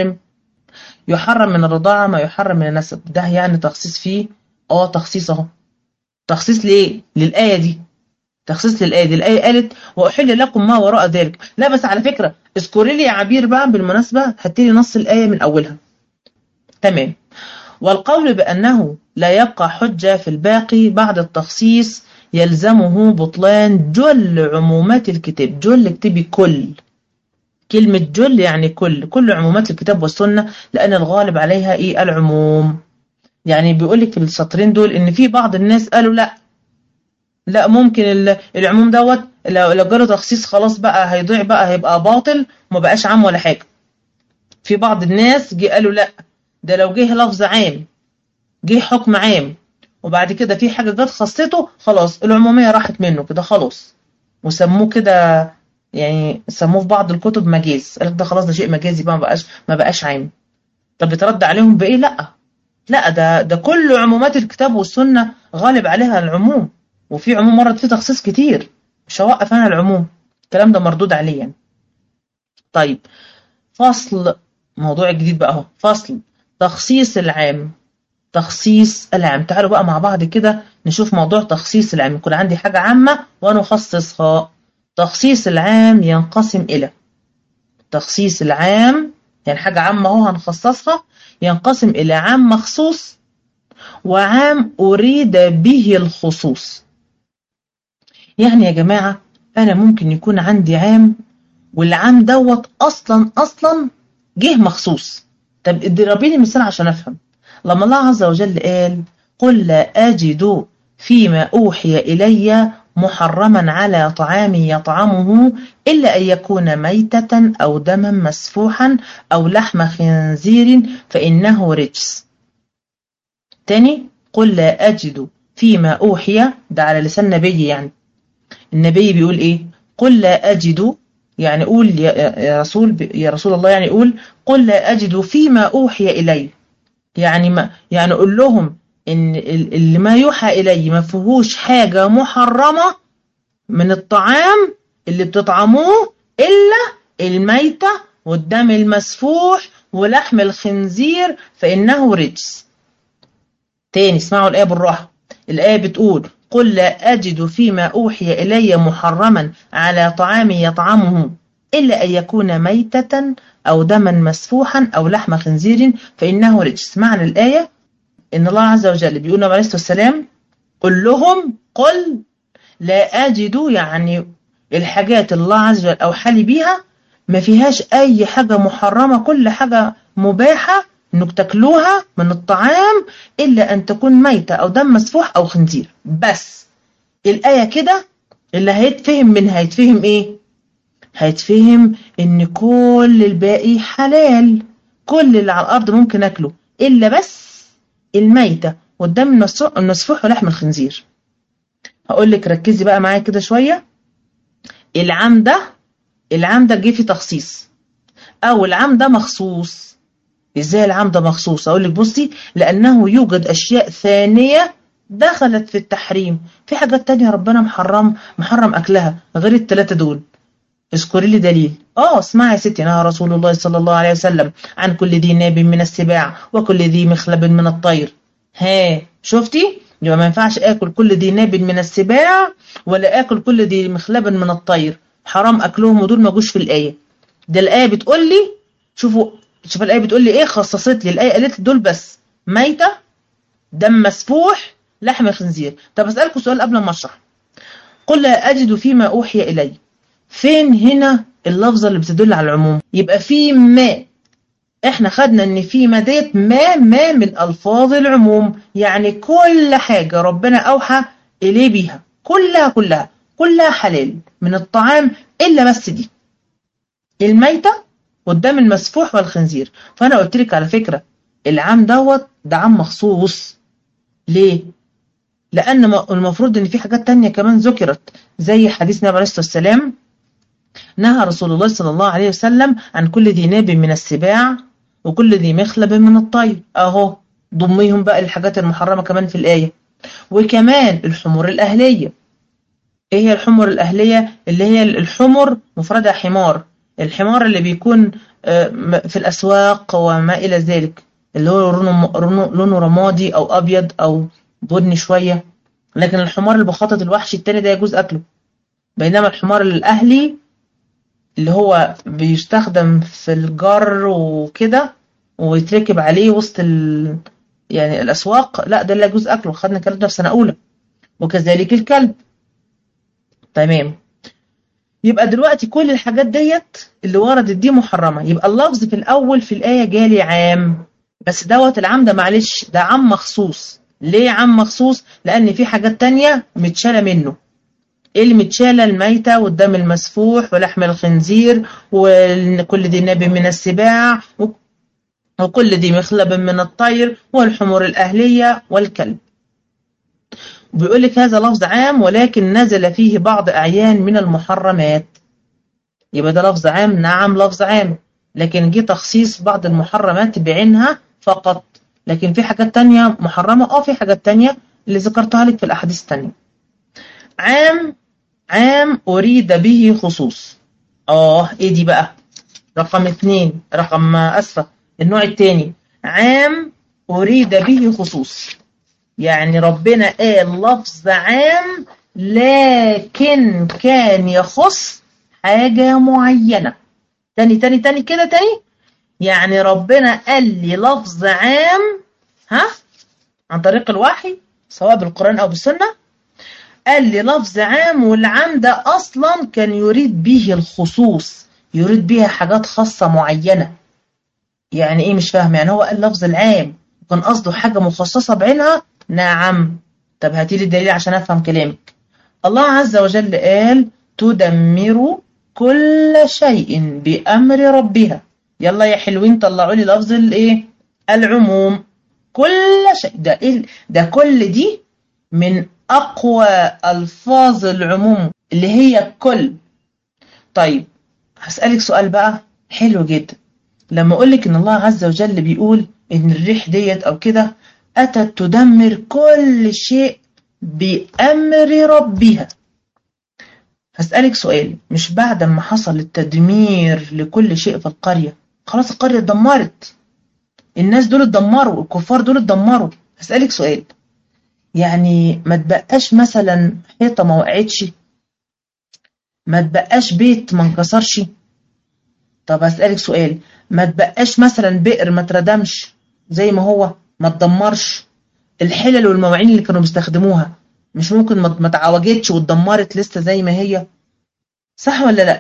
يحرم من الرضاعة ما يحرم من النسب، ده يعني تخصيص فيه، تخصيص اهو. تخصيص ليه؟ للآية دي، تخصيص للآية دي. الآية قالت وأحل لكم ما وراء ذلك، لا بس على فكرة اذكري لي يا عبير بقى بالمناسبة، هاتي لي نص الآية من أولها. تمام. والقول بأنه لا يبقى حجة في الباقي بعد التخصيص يلزمه بطلان جل عمومات الكتاب. جل، اكتبي كل، كلمة جل يعني كل عمومات الكتاب والسنة، لأن الغالب عليها إيه؟ العموم. يعني بيقولك في السطرين دول إن في بعض الناس قالوا لا ممكن العموم دوت لو جاله تخصيص خلاص بقى هيضيع، بقى هيبقى باطل وما بقاش عام ولا حاجة. في بعض الناس قالوا لا، ده لو جه لفظ عام، جه حكم عام، وبعد كده في حاجة جت خصته، خلاص العمومية راحت منه كده خلاص، وسموه كده، يعني سموه في بعض الكتب مجاز، قال ده خلاص ده شيء مجازي بقى، ما بقاش عام. طب بترد عليهم بإيه؟ لا ده كل عمومات الكتاب والسنة غالب عليها العموم، وفي عموم مرت فيه تخصيص كتير، مش هوقف انا العموم، الكلام ده مردود عليه يعني. طيب، فصل، موضوع جديد بقى اهو، فصل تخصيص العام. تخصيص العام، تعالوا بقى مع بعض كده نشوف موضوع تخصيص العام. يكون عندي حاجة عامة ونخصصها. تخصيص العام ينقسم إلى، تخصيص العام يعني حاجة عامة اهو هنخصصها، ينقسم إلى عام مخصوص وعام أريد به الخصوص. يعني يا جماعة أنا ممكن يكون عندي عام والعام دوت اصلا جه مخصوص. طب اضربي مثال عشان افهم. لما الله عز وجل قال قل لا اجد فيما اوحي الي محرما على طعام يطعمه الا ان يكون ميتة او دما مسفوحا او لحم خنزير فانه رجس. تاني، قل لا اجد فيما اوحي، ده على لسان نبي، يعني النبي بيقول ايه؟ قل لا اجد، يعني قول يا رسول الله، يعني قل لا اجد فيما اوحي الي، يعني ما يعني قول لهم ان اللي ما يوحى الي ما فيهوش حاجه محرمه من الطعام اللي بتطعموه الا الميته والدم المسفوح ولحم الخنزير فانه رجس. تاني اسمعوا الآية بالراحة. الآية بتقول قل لا أجد فيما أوحي إلي محرما على طعام يطعمه إلا أن يكون ميتة أو دما مسفوحا أو لحم خنزير فإنه رجس. معنى الآية إن الله عز وجل بيقول عليه الصلاة والسلام قل لهم، قل لا أجد، يعني الحاجات اللي الله عز وجل أوحى لي بيها ما فيهاش أي حاجة محرمة، كل حاجة مباحة إنك تاكلوها من الطعام إلا أن تكون ميتة أو دم مسفوح أو خنزير. بس الآية كده اللي هيتفهم منها هيتفهم إيه؟ هيتفهم إن كل الباقي حلال، كل اللي على الأرض ممكن أكله إلا بس الميتة والدم المسفوح ولحم الخنزير. هقول لك ركزي بقى معايا كده شوية. العام ده جه في تخصيص، او العام ده مخصوص. ازاي العام ده مخصوص؟ اقول لك بصي، لانه يوجد اشياء ثانيه دخلت في التحريم، في حاجات تانية ربنا محرم اكلها غير الثلاثه دول. اذكري لي دليل. اسمعي يا ستي، نهى رسول الله صلى الله عليه وسلم عن كل ذي ناب من السباع وكل ذي مخلب من الطير. شفتي؟ يبقى ما ينفعش اكل كل ذي ناب من السباع ولا اكل كل ذي مخلب من الطير، حرام اكلهم، ودول ما جوش في الايه. ده الايه بتقول لي، شوفوا الايه بتقول لي ايه، خصصت لي الايه، قالت لي دول بس: ميته، دم مسفوح، لحم خنزير. طب اسالكم سؤال قبل ما اشرح. قل لا اجد فيما اوحي الي، فين هنا اللفظه اللي بتدل على العموم؟ يبقى في ما، احنا خدنا ان في ما ديت ما من الفاظ العموم، يعني كل حاجه ربنا اوحى اليه بيها كلها حلال من الطعام الا بس دي، الميته والدم المسفوح والخنزير. فانا قلت لك على فكره العام ده عام مخصوص. ليه؟ لان المفروض ان في حاجات تانية كمان ذكرت، زي حديث النبي عليه الصلاه والسلام نهى رسول الله صلى الله عليه وسلم عن كل ذي ناب من السباع وكل ذي مخلب من الطير. اهو ضميهم بقى الحاجات المحرمه كمان في الايه. وكمان الحمر الاهليه. ايه هي الحمر الاهليه؟ اللي هي الحمر مفردها حمار، الحمار اللي بيكون في الاسواق وما الى ذلك، اللي هو لونه رمادي او ابيض او بني شويه. لكن الحمار اللي بخاطة الوحشي التاني ده يجوز اكله. بينما الحمار الاهلي اللي هو بيستخدم في الجر وكده ويتركب عليه وسط يعني الاسواق، لا ده اللي يجوز اكله، خدنا الكلام ده في سنه اولى. وكذلك الكلب. تمام. يبقى دلوقتي كل الحاجات ديت اللي وردت دي محرمه. يبقى اللفظ في الاول في الايه جالي عام، بس العام ده معلش ده عام مخصوص. ليه عام مخصوص؟ لان في حاجات تانية متشاله منه. ايه اللي متشاله؟ الميته والدم المسفوح ولحم الخنزير وكل ذي ناب من السباع وكل ذي مخلب من الطير والحمر الاهليه والكلب. بيقول لك هذا لفظ عام ولكن نزل فيه بعض أعيان من المحرمات. يبقى ده لفظ عام، نعم لفظ عام، لكن جه تخصيص بعض المحرمات بعينها فقط. لكن في حاجات تانية محرمة، في حاجات تانية اللي ذكرتها لك في الأحاديث التانية. عام أريد به خصوص. ايه دي بقى؟ رقم 2، النوع التاني، عام أريد به خصوص. يعني ربنا قال لفظ عام لكن كان يخص حاجة معينة. تاني كده تاني. يعني ربنا قال لي لفظ عام عن طريق الوحي سواء بالقرآن أو بالسنة، قال لي لفظ عام والعام ده أصلا كان يريد به الخصوص. يريد بيها حاجات خاصة معينة. يعني ايه مش فاهم؟ يعني هو قال لفظ العام وكان قصده حاجة مخصصة بعينها؟ نعم. طب هاتي لي الدليل عشان افهم كلامك. الله عز وجل قال تدمر كل شيء بأمر ربها. يلا يا حلوين طلعوا لي لفظ الايه؟ العموم. كل شيء ده إيه؟ ده كل دي من أقوى ألفاظ العموم اللي هي كل. طيب هسألك سؤال بقى حلو جدا. لما أقولك إن الله عز وجل بيقول إن الريح ديت أو كده أتت تدمر كل شيء بأمر ربها، هسألك سؤال، مش بعد ما حصل التدمير لكل شيء في القرية خلاص القرية اتدمرت، الناس دول اتدمروا، الكفار دول اتدمروا، هسألك سؤال، يعني ما تبقاش مثلا حيطة ما وقعتش؟ ما تبقاش بيت ما انكسرش؟ طب هسألك سؤال، ما تبقاش مثلا بئر ما تردمش زي ما هو ما تدمرش؟ الحلل والمواعين اللي كانوا بيستخدموها مش ممكن ما تعوجتش واتدمرت لسه زي ما هي؟ صح ولا لا؟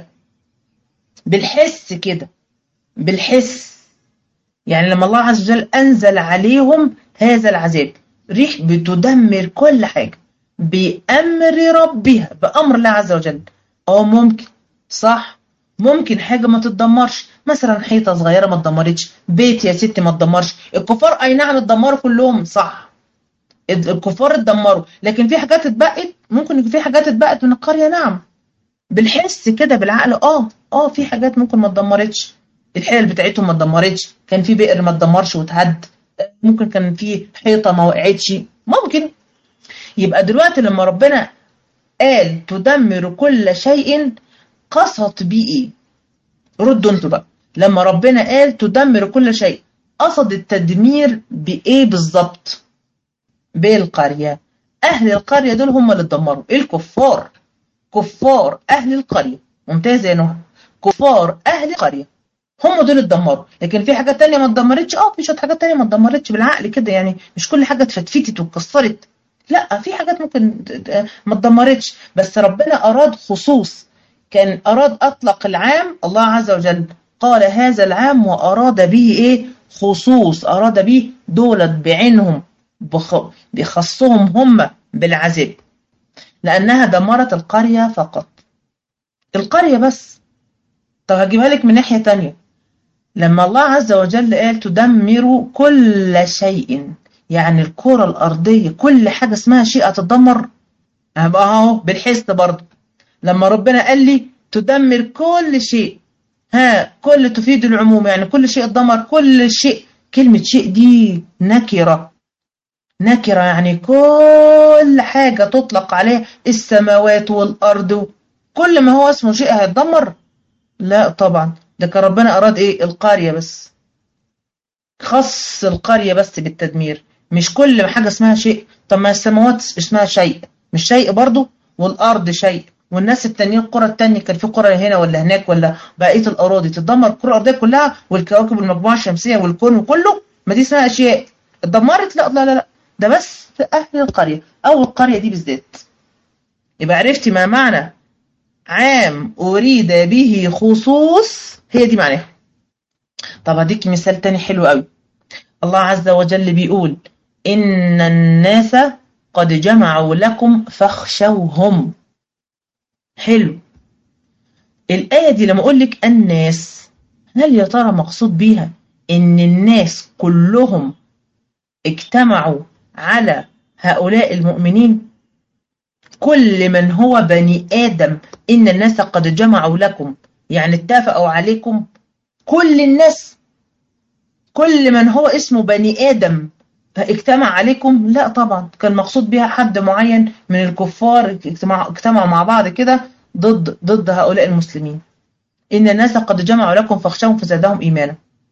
بالحس كده، بالحس. يعني لما الله عز وجل أنزل عليهم هذا العذاب، ريح بتدمر كل حاجة بأمر ربها، بأمر الله عز وجل. أو ممكن، صح، ممكن حاجة ما تتدمرش، مثلا حيطة صغيرة ما اتدمرتش، بيت يا ستي ما اتدمرش. الكفار أي نعم اتدمروا كلهم، صح، الكفار اتدمروا، لكن في حاجات اتبقت، ممكن يكون في حاجات اتبقت من القرية، نعم، بالحس كده بالعقل، في حاجات ممكن ما اتدمرتش، الحلل بتاعتهم ما اتدمرتش، كان في بئر ما اتدمرش واتهد، ممكن كان في حيطة ما وقعتش، ممكن. يبقى دلوقتي لما ربنا قال تدمر كل شيء قصد بيه ايه؟ ردوا انتوا بقى. لما ربنا قال تدمر كل شيء قصد التدمير بايه بالظبط؟ بالقرية. اهل القرية دول هم اللي اتدمروا، الكفار، كفار اهل القرية. ممتاز يا نهى، كفار اهل القرية هم دول اتدمروا. لكن في حاجات تانية ما اتدمرتش، في شوية حاجات تانية ما اتدمرتش بالعقل كده، يعني مش كل حاجة اتفتفتت واتكسرت، لا، في حاجات ممكن ما اتدمرتش، بس ربنا أراد خصوص، كان أراد أطلق العام، الله عز وجل قال هذا العام وأراد به إيه؟ خصوص، أراد به دولت بعينهم، بخصهم هم بالعذاب، لأنها دمرت القرية فقط، القرية بس. طب هجيبها لك من ناحية تانية. لما الله عز وجل قال تدمر كل شيء، يعني الكرة الأرضية كل حاجة اسمها شيء هتتدمر، هبقى اهو بالحس برضه. لما ربنا قال لي تدمر كل شيء، كل تفيد العموم، يعني كل شيء اتدمر، كل شيء، كلمة شيء دي نكرة، نكرة يعني كل حاجة تطلق عليها السماوات والأرض، كل ما هو اسمه شيء هيتدمر؟ لا طبعا، ده كان ربنا أراد إيه؟ القرية بس، خص القرية بس بالتدمير، مش كل حاجة اسمها شيء. طب ما السماوات اسمها شيء، مش شيء برضو؟ والأرض شيء، والناس التانيين، القرى التانية، كان في قرى هنا ولا هناك ولا بقية الأراضي تتدمر الكرة الأرضية كلها والكواكب والمجموعة الشمسية والكون وكله؟ ما دي اسمها أشياء اتدمرت؟ لا لا لا لا، ده بس في أهل القرية أو القرية دي بالذات. يبقى عرفتي ما معنى عام أريد به خصوص، هي دي معناها. طب هديك مثال تاني حلو قوي. الله عز وجل بيقول إن الناس قد جمعوا لكم فاخشوهم. حلو، الآية دي لما أقول لك الناس، هل يا ترى مقصود بيها إن الناس كلهم اجتمعوا على هؤلاء المؤمنين؟ كل من هو بني آدم، إن الناس قد جمعوا لكم يعني اتفقوا عليكم، كل الناس، كل من هو اسمه بني آدم اجتمع عليكم؟ لا طبعا، كان مقصود بها حد معين من الكفار اجتمعوا مع بعض كده ضد هؤلاء المسلمين. إن الناس قد جمعوا لكم فاخشوهم فزادهم إيمانا.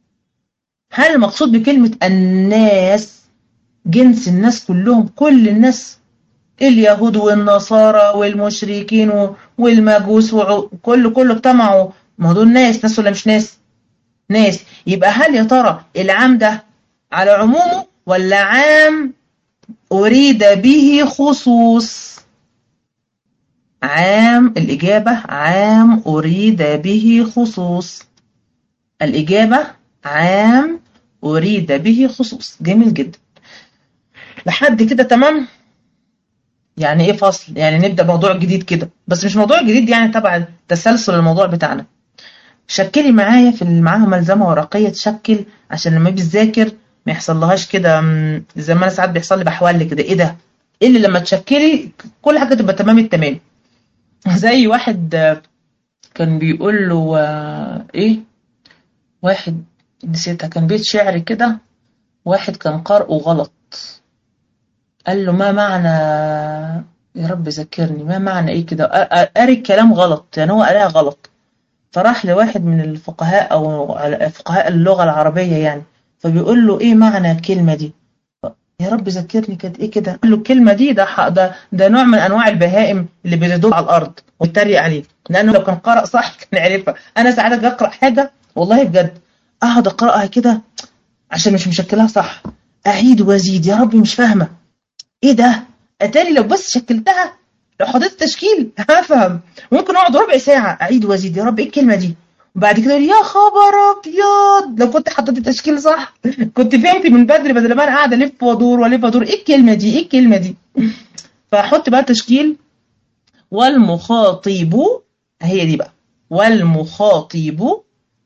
هل المقصود بكلمة الناس جنس الناس كلهم، كل الناس، اليهود والنصارى والمشركين والمجوس كله اجتمعوا؟ ما دول ناس ولا مش ناس؟ ناس. يبقى هل يا ترى العام ده على عمومه ولا عام أريد به خصوص؟ عام، الإجابة عام أريد به خصوص. الإجابة عام أريد به خصوص. جميل جدا لحد كده، تمام. يعني إيه فصل؟ يعني نبدأ موضوع جديد كده، بس مش موضوع جديد يعني تبع تسلسل الموضوع بتاعنا. شكلي معايا في معاها ملزمة ورقية تشكل، عشان لما بتذاكر ما يحصل لهاش كده زي ما انا ساعات بيحصل لي بحوال كده، ايه ده؟ ايه اللي لما تشكلي كل حاجة تبقى تمام التمام. زي واحد كان بيقول له ايه، واحد نسيتها، كان بيت شعر كده، واحد كان قارئه غلط، قال له ما معنى، يا رب ذكرني، ما معنى ايه كده، قاري الكلام غلط، يعني هو قراها غلط. فراح لواحد من الفقهاء او فقهاء اللغة العربية يعني، فبيقول له ايه معنى الكلمة دي؟ يا رب ذكرني كانت ايه كده؟ قال له الكلمة دي ده نوع من انواع البهائم اللي بتدور على الارض، ويتريق عليه، لانه لو كان قرأ صح كان عرفها. انا ساعات اجي اقرأ حاجة والله بجد اقعد اقرأها كده عشان مش مشكلها صح، اعيد وازيد يا رب مش فاهمة ايه ده، اتاري لو بس شكلتها، لو حطيت تشكيل هفهم. ممكن اقعد ربع ساعة اعيد وازيد يا رب ايه الكلمة دي، وبعد كده يا خبر ابيض لو كنت حطيت التشكيل صح كنت فهمت من بدري، بدل ما انا قاعده الف وادور والف وادور ايه الكلمه دي ايه الكلمه دي. فاحط بقى تشكيل. والمخاطب، هي دي بقى، والمخاطب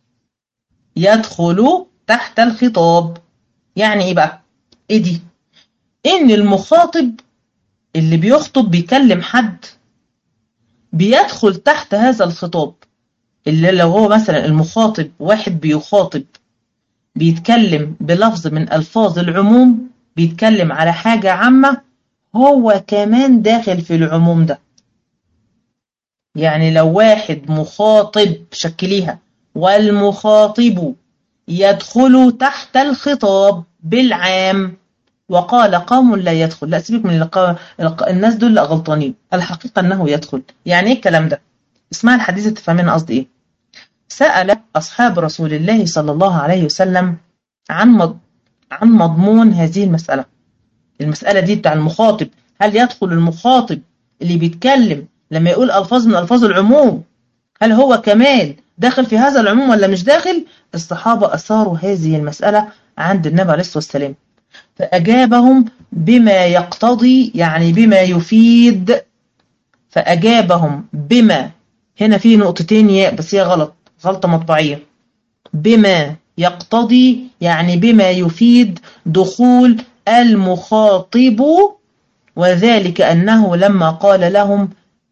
يدخل تحت الخطاب. يعني ايه بقى؟ ايه دي؟ ان المخاطب اللي بيخطب بيكلم حد بيدخل تحت هذا الخطاب. اللي لو هو مثلا المخاطب واحد بيخاطب بيتكلم بلفظ من ألفاظ العموم، بيتكلم على حاجة عامة، هو كمان داخل في العموم ده. يعني لو واحد مخاطب، شكليها والمخاطب يدخل تحت الخطاب بالعام، وقال قوم لا يدخل. لا سيبك من الناس دول لا غلطانين، الحقيقة أنه يدخل. يعني ايه الكلام ده؟ اسمها الحديث تفهمين قصدي ايه. سأل أصحاب رسول الله صلى الله عليه وسلم عن مضمون هذه المسألة. المسألة دي بتاع المخاطب، هل يدخل المخاطب اللي بيتكلم لما يقول ألفاظ من ألفاظ العموم، هل هو كمان داخل في هذا العموم ولا مش داخل؟ الصحابة أثاروا هذه المسألة عند النبي عليه الصلاة والسلام، فأجابهم بما يقتضي، يعني بما يفيد. فأجابهم بما، هنا في نقطتين ياء بس هي غلط، غلطة مطبعية. بما يقتضي يعني بما يفيد دخول المخاطب، وذلك أنه لما قال لهم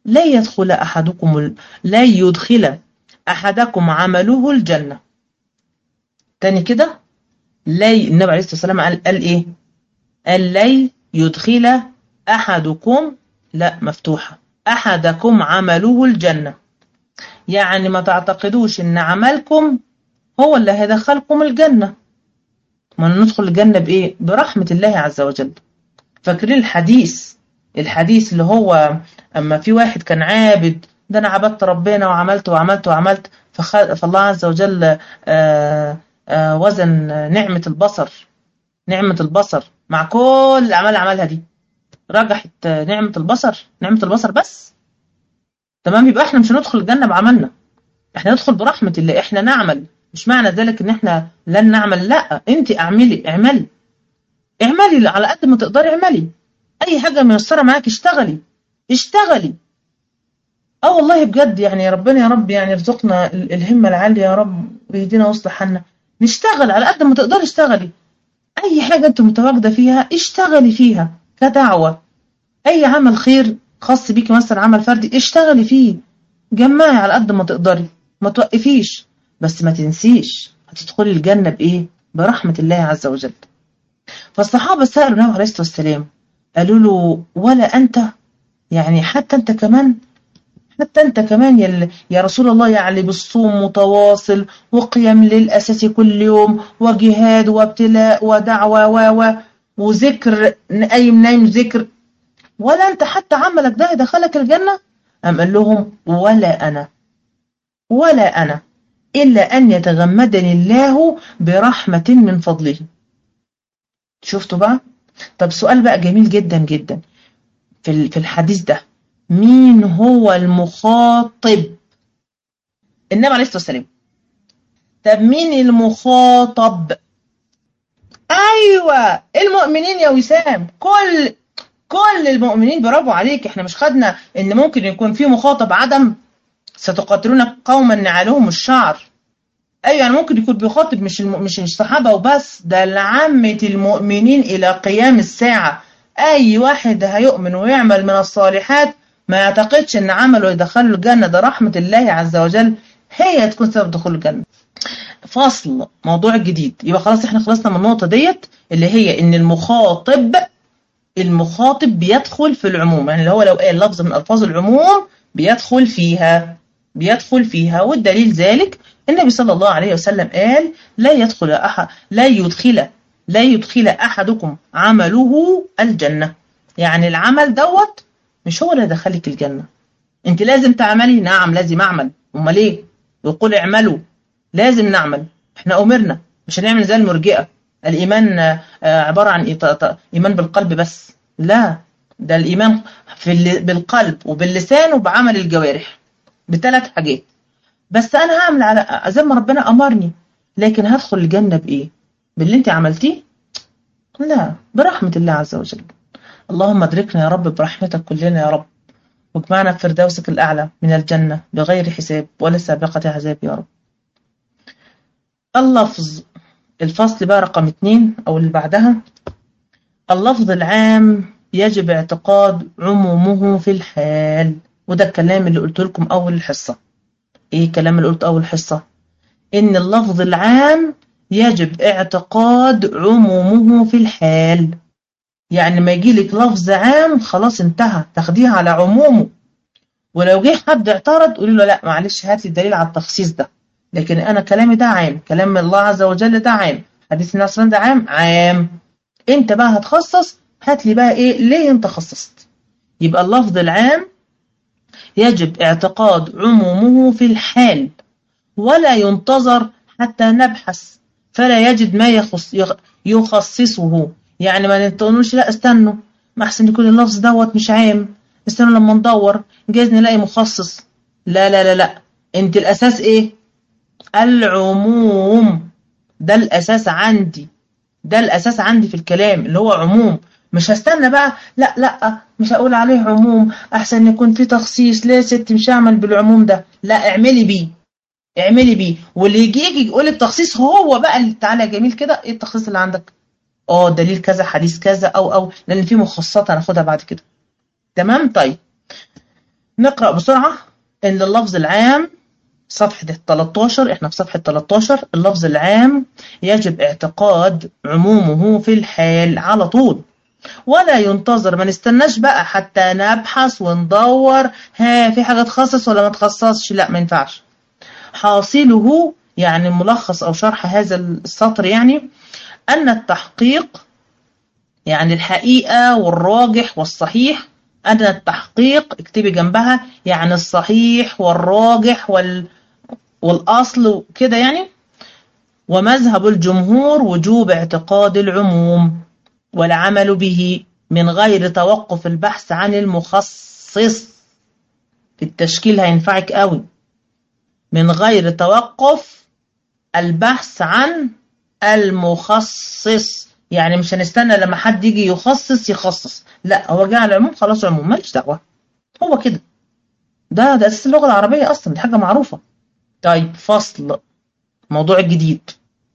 لا يدخل أحدكم عمله الجنة. تاني كده، النبي عليه الصلاة والسلام قال إيه؟ قال لي يدخل أحدكم، لا مفتوحة، أحدكم عمله الجنة. يعني ما تعتقدوش إن عملكم هو اللي هيدخلكم الجنة. ما ندخل الجنة بإيه؟ برحمة الله عز وجل. فاكرين الحديث اللي هو أما في واحد كان عابد، ده أنا عبدت ربنا وعملت وعملت وعملت، فالله عز وجل وزن نعمة البصر مع كل الأعمال اللي عملها دي، رجحت نعمة البصر بس. تمام، يبقى احنا مش هندخل الجنة بعملنا، احنا ندخل برحمة الله. احنا نعمل، مش معنى ذلك ان احنا لن نعمل، لا، انت اعملي على قد ما تقدري، اعملي اي حاجة ميسرة معاك، اشتغلي. اه والله بجد، يعني ربنا يا رب يعني يرزقنا الهمة العالية يا رب، ويهدينا ويصلح حالنا. نشتغل على قد ما تقدري، اشتغلي اي حاجة انت متواجدة فيها اشتغلي فيها كدعوة. اي عمل خير خاص بيكي، مثلا عمل فردي، اشتغلي فيه، جمعي على قد ما تقدري، ما توقفيش. بس ما تنسيش هتدخلي الجنة بإيه؟ برحمة الله عز وجل. فالصحابة سألوا النبي عليه الصلاة والسلام، قالوا له ولا أنت؟ يعني حتى أنت كمان يا رسول الله، يعني بالصوم متواصل وقيام للأساس كل يوم وجهاد وابتلاء ودعوة وذكر، نايم ذكر، ولا أنت حتى عملك ده يدخلك الجنة؟ أم قال لهم ولا أنا إلا أن يتغمدني الله برحمة من فضله. شفتوا بقى؟ طب سؤال بقى جميل جدا جدا في الحديث ده، مين هو المخاطب؟ النبي عليه الصلاة والسلام. طب مين المخاطب؟ ايوه المؤمنين يا وسام، كل المؤمنين. برافو عليك. احنا مش خدنا ان ممكن يكون في مخاطب عدم؟ ستقاتلون قوما نعالهم الشعر. ايوه يعني ممكن يكون بيخاطب مش الصحابه وبس، ده لعامه المؤمنين الى قيام الساعه. اي واحد هيؤمن ويعمل من الصالحات ما يعتقدش ان عمله يدخله الجنه، ده رحمه الله عز وجل هي تكون سبب دخول الجنه. فصل موضوع جديد. يبقى خلاص احنا خلصنا من النقطه ديت اللي هي ان المخاطب بيدخل في العموم، يعني اللي هو لو قال لفظ من ألفاظ العموم بيدخل فيها. والدليل ذلك النبي صلى الله عليه وسلم قال لا يدخل أحدكم عمله الجنة. يعني العمل دوت مش هو اللي يدخلك الجنة. انت لازم تعملي، نعم لازم اعمل، امال ايه؟ يقول اعملوا، لازم نعمل. احنا امرنا، مش هنعمل زي المرجئه الايمان عباره عن ايمان بالقلب بس. لا، ده الايمان بالقلب وباللسان وبعمل الجوارح، بثلاث حاجات. بس انا هعمل على زي ما ربنا امرني، لكن هدخل الجنه بايه؟ باللي انت عملتيه؟ لا، برحمه الله عز وجل. اللهم ادركنا يا رب برحمتك كلنا يا رب، واجمعنا في فردوسك الأعلى من الجنة بغير حساب ولا سابقة عذاب يا رب. اللفظ، الفصل بقى رقم 2 أو اللي بعدها. اللفظ العام يجب اعتقاد عمومه في الحال. وده الكلام اللي قلت لكم أول الحصة. إيه الكلام اللي قلت أول الحصة؟ إن اللفظ العام يجب اعتقاد عمومه في الحال. يعني ما يجي لك لفظ عام خلاص انتهى، تاخديها على عمومه. ولو جه حد اعترض قولي له لا معلش هات لي الدليل على التخصيص ده، لكن انا كلامي ده عام، كلام الله عز وجل ده عام، حديث النبي صلى الله عليه وسلم ده عام. انت بقى هتخصص، هات لي بقى ايه ليه انت خصصت. يبقى اللفظ العام يجب اعتقاد عمومه في الحال، ولا ينتظر حتى نبحث فلا يجد ما يخصصه. يعني ما نقولش لا استنوا، ما احسن يكون اللفظ دوت مش عام، استنوا لما ندور جايز نلاقي مخصص. لا لا لا لا، انت الاساس ايه؟ العموم. ده الاساس عندي، ده الاساس عندي في الكلام اللي هو عموم. مش هستنى بقى، لا لا مش هقول عليه عموم احسن يكون في تخصيص. ليه يا ستي مش هعمل بالعموم ده؟ لا اعملي بيه. واللي يجي يقول التخصيص هو بقى اللي تعالى يا جميل كده ايه التخصيص اللي عندك؟ دليل كذا، حديث كذا، او لان في مخصصات هناخدها بعد كده. تمام. طيب نقرأ بسرعة. ان اللفظ العام صفحة 13، احنا في صفحة 13. اللفظ العام يجب اعتقاد عمومه في الحال على طول، ولا ينتظر. ما نستناش بقى حتى نبحث وندور ها في حاجة تخصص ولا ما تخصصش، لا ما ينفعش. حاصله يعني ملخص أو شرح هذا السطر يعني أن التحقيق يعني الحقيقة والراجح والصحيح. أن التحقيق اكتبي جنبها يعني الصحيح والراجح والأصل كده يعني. ومذهب الجمهور وجوب اعتقاد العموم والعمل به من غير توقف البحث عن المخصص. في التشكيل هينفعك قوي. من غير توقف البحث عن المخصص، يعني مش هنستنى لما حد يجي يخصص، لا هو جه على العموم خلاص عموم ماليش دعوه، هو كده. ده اساس اللغه العربيه اصلا، دي حاجه معروفه. طيب فصل، موضوع جديد.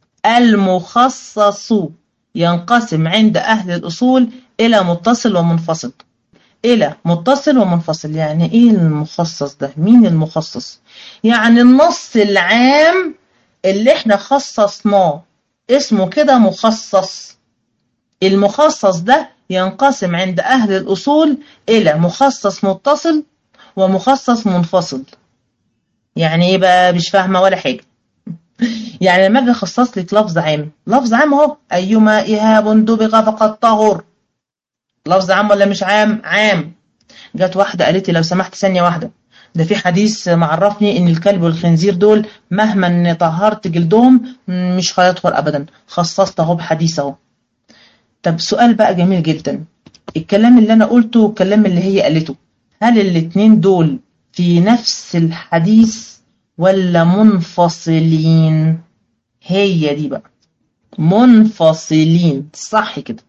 المخصص ينقسم عند اهل الاصول الى متصل ومنفصل. الى متصل ومنفصل. يعني ايه المخصص ده؟ مين المخصص؟ يعني النص العام اللي احنا خصصناه اسمه كده مخصص. المخصص ده ينقسم عند أهل الأصول إلى مخصص متصل ومخصص منفصل. يعني ايه بقى؟ مش فاهمة ولا حاجة. يعني لما اجي اخصص لك لفظ عام اهو، أيما إهاب دبغ فقد طهر. لفظ عام ولا مش عام؟ عام. جت واحدة قالت لي لو سمحت ثانية واحدة، ده في حديث معرفني ان الكلب والخنزير دول مهما طهرت جلدهم مش هيطهر ابدا. خصصت اهو بحديث اهو. طب سؤال بقى جميل جدا، الكلام اللي انا قلته والكلام اللي هي قالته هل الاتنين دول في نفس الحديث ولا منفصلين؟ هي دي بقى، منفصلين، صح كده.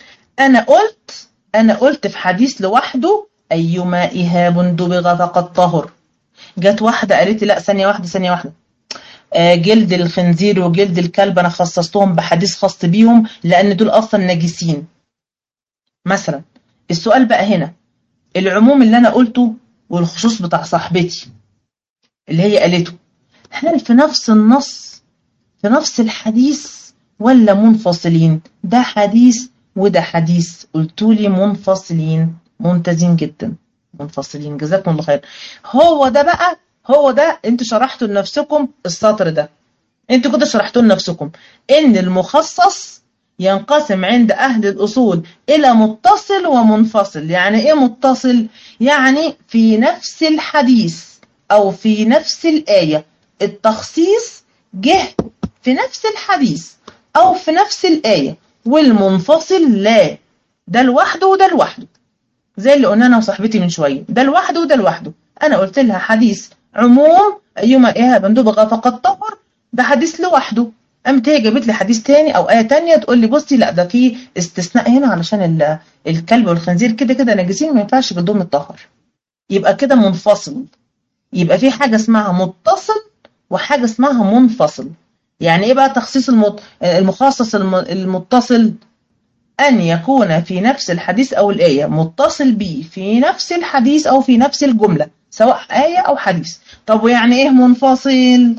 أنا قلت في حديث لوحده أيما إهاب دبغ فقد طهر. جت واحدة قالت لي لا، ثانية واحدة، جلد الخنزير وجلد الكلب أنا خصصتهم بحديث خاص بيهم لأن دول أصلا نجسين مثلا. السؤال بقى هنا، العموم اللي أنا قلته والخصوص بتاع صاحبتي اللي هي قالته، هل في نفس النص في نفس الحديث ولا منفصلين؟ ده حديث وده حديث. قلتولي منفصلين، ممتازين جدا، منفصلين، جزاكم الله خير. هو ده بقى، هو ده انتوا شرحتوا لنفسكم السطر ده، انتوا كده شرحتوا لنفسكم ان المخصص ينقسم عند اهل الاصول الى متصل ومنفصل. يعني ايه متصل؟ يعني في نفس الحديث او في نفس الآية التخصيص جه في نفس الحديث او في نفس الآية، والمنفصل لا، ده لوحده وده لوحده. زي اللي قلنا انا وصاحبتي من شويه، ده لوحده وده لوحده. انا قلت لها حديث عموم ايما ايهاب دبغ فقد طهر، ده حديث لوحده. قامت هي جابت لي حديث تاني او ايه تانية تقول لي بصي لا ده في استثناء هنا علشان الكلب والخنزير كده كده نجسين ما ينفعش جلدهم يتطهر. يبقى كده منفصل. يبقى في حاجه اسمها متصل وحاجه اسمها منفصل. يعني ايه بقى تخصيص المخصص المتصل؟ أن يكون في نفس الحديث أو الآية متصل به في نفس الحديث أو في نفس الجملة، سواء آية أو حديث. طب ويعني إيه منفصل؟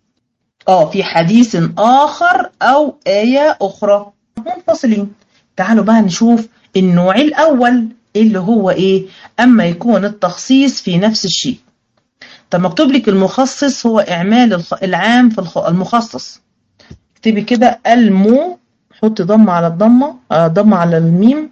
في حديث آخر أو آية أخرى منفصلين. تعالوا بقى نشوف النوع الأول اللي هو إيه؟ أما يكون التخصيص في نفس الشيء. طب مكتوب لك المخصص هو إعمال العام في المخصص. اكتبي كده حطي ضمة على ضمة على الميم.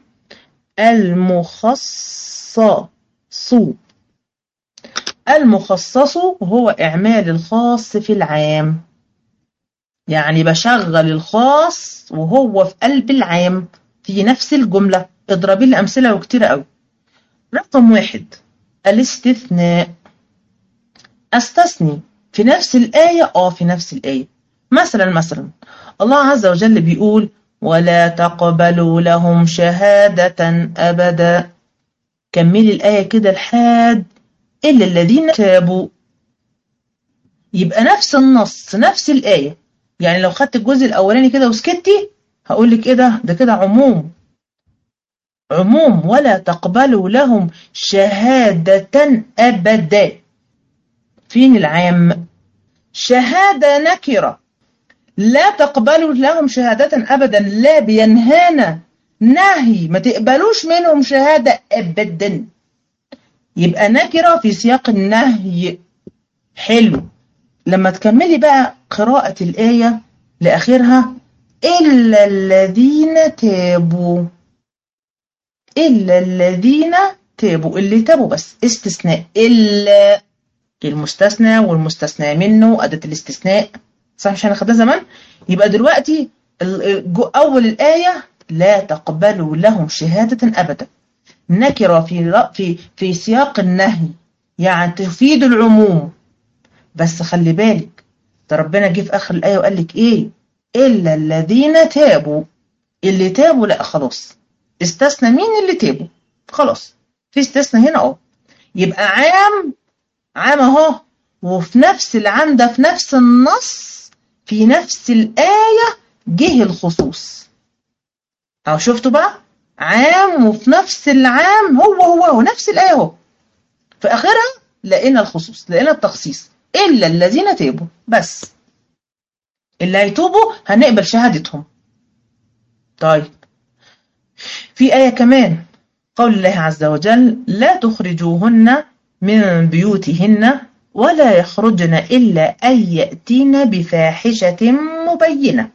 المخصص هو إعمال الخاص في العام. يعني بشغل الخاص وهو في قلب العام في نفس الجملة. اضربي لي أمثلة وكتيرة قوي. رقم 1 الاستثناء. استثني في نفس الآية، في نفس الآية. مثلا الله عز وجل بيقول ولا تقبلوا لهم شهادة أبدا. كملي الآية كده لحد إلا الذين تابوا. يبقى نفس النص نفس الآية. يعني لو خدت الجزء الأولاني كده وسكتي هقول لك إيه ده كده عموم. ولا تقبلوا لهم شهادة أبدا. فين العام؟ شهادة نكرة. لا تقبلوا لهم شهادة أبدا، لا بينهانا نهي ما تقبلوش منهم شهادة أبدا. يبقى نكرة في سياق النهي. حلو. لما تكملي بقى قراءة الآية لآخرها إلا الذين تابوا. إلا الذين تابوا، اللي تابوا بس. استثناء إلا المستثنى والمستثنى منه أداة الاستثناء، صح مش احنا خدناها زمان؟ يبقى دلوقتي أول الآية لا تقبلوا لهم شهادة أبدا، نكرة في سياق النهي، يعني تفيد العموم. بس خلي بالك ده ربنا جه في آخر الآية وقال لك إيه؟ إلا الذين تابوا. اللي تابوا لا خلاص، استثنى مين اللي تابوا، خلاص في استثنى هنا. يبقى عام اهو، وفي نفس العام ده في نفس النص في نفس الآية جه الخصوص. شفتوا بقى؟ عام وفي نفس العام هو نفس الآية اهو، في آخرها لقينا الخصوص، لقينا التخصيص. إلا الذين تابوا، بس اللي هيتوبوا هنقبل شهادتهم. طيب في آية كمان، قول الله عز وجل لا تخرجوهن من بيوتهن ولا يخرجن إلا أن يأتين بفاحشة مبينة.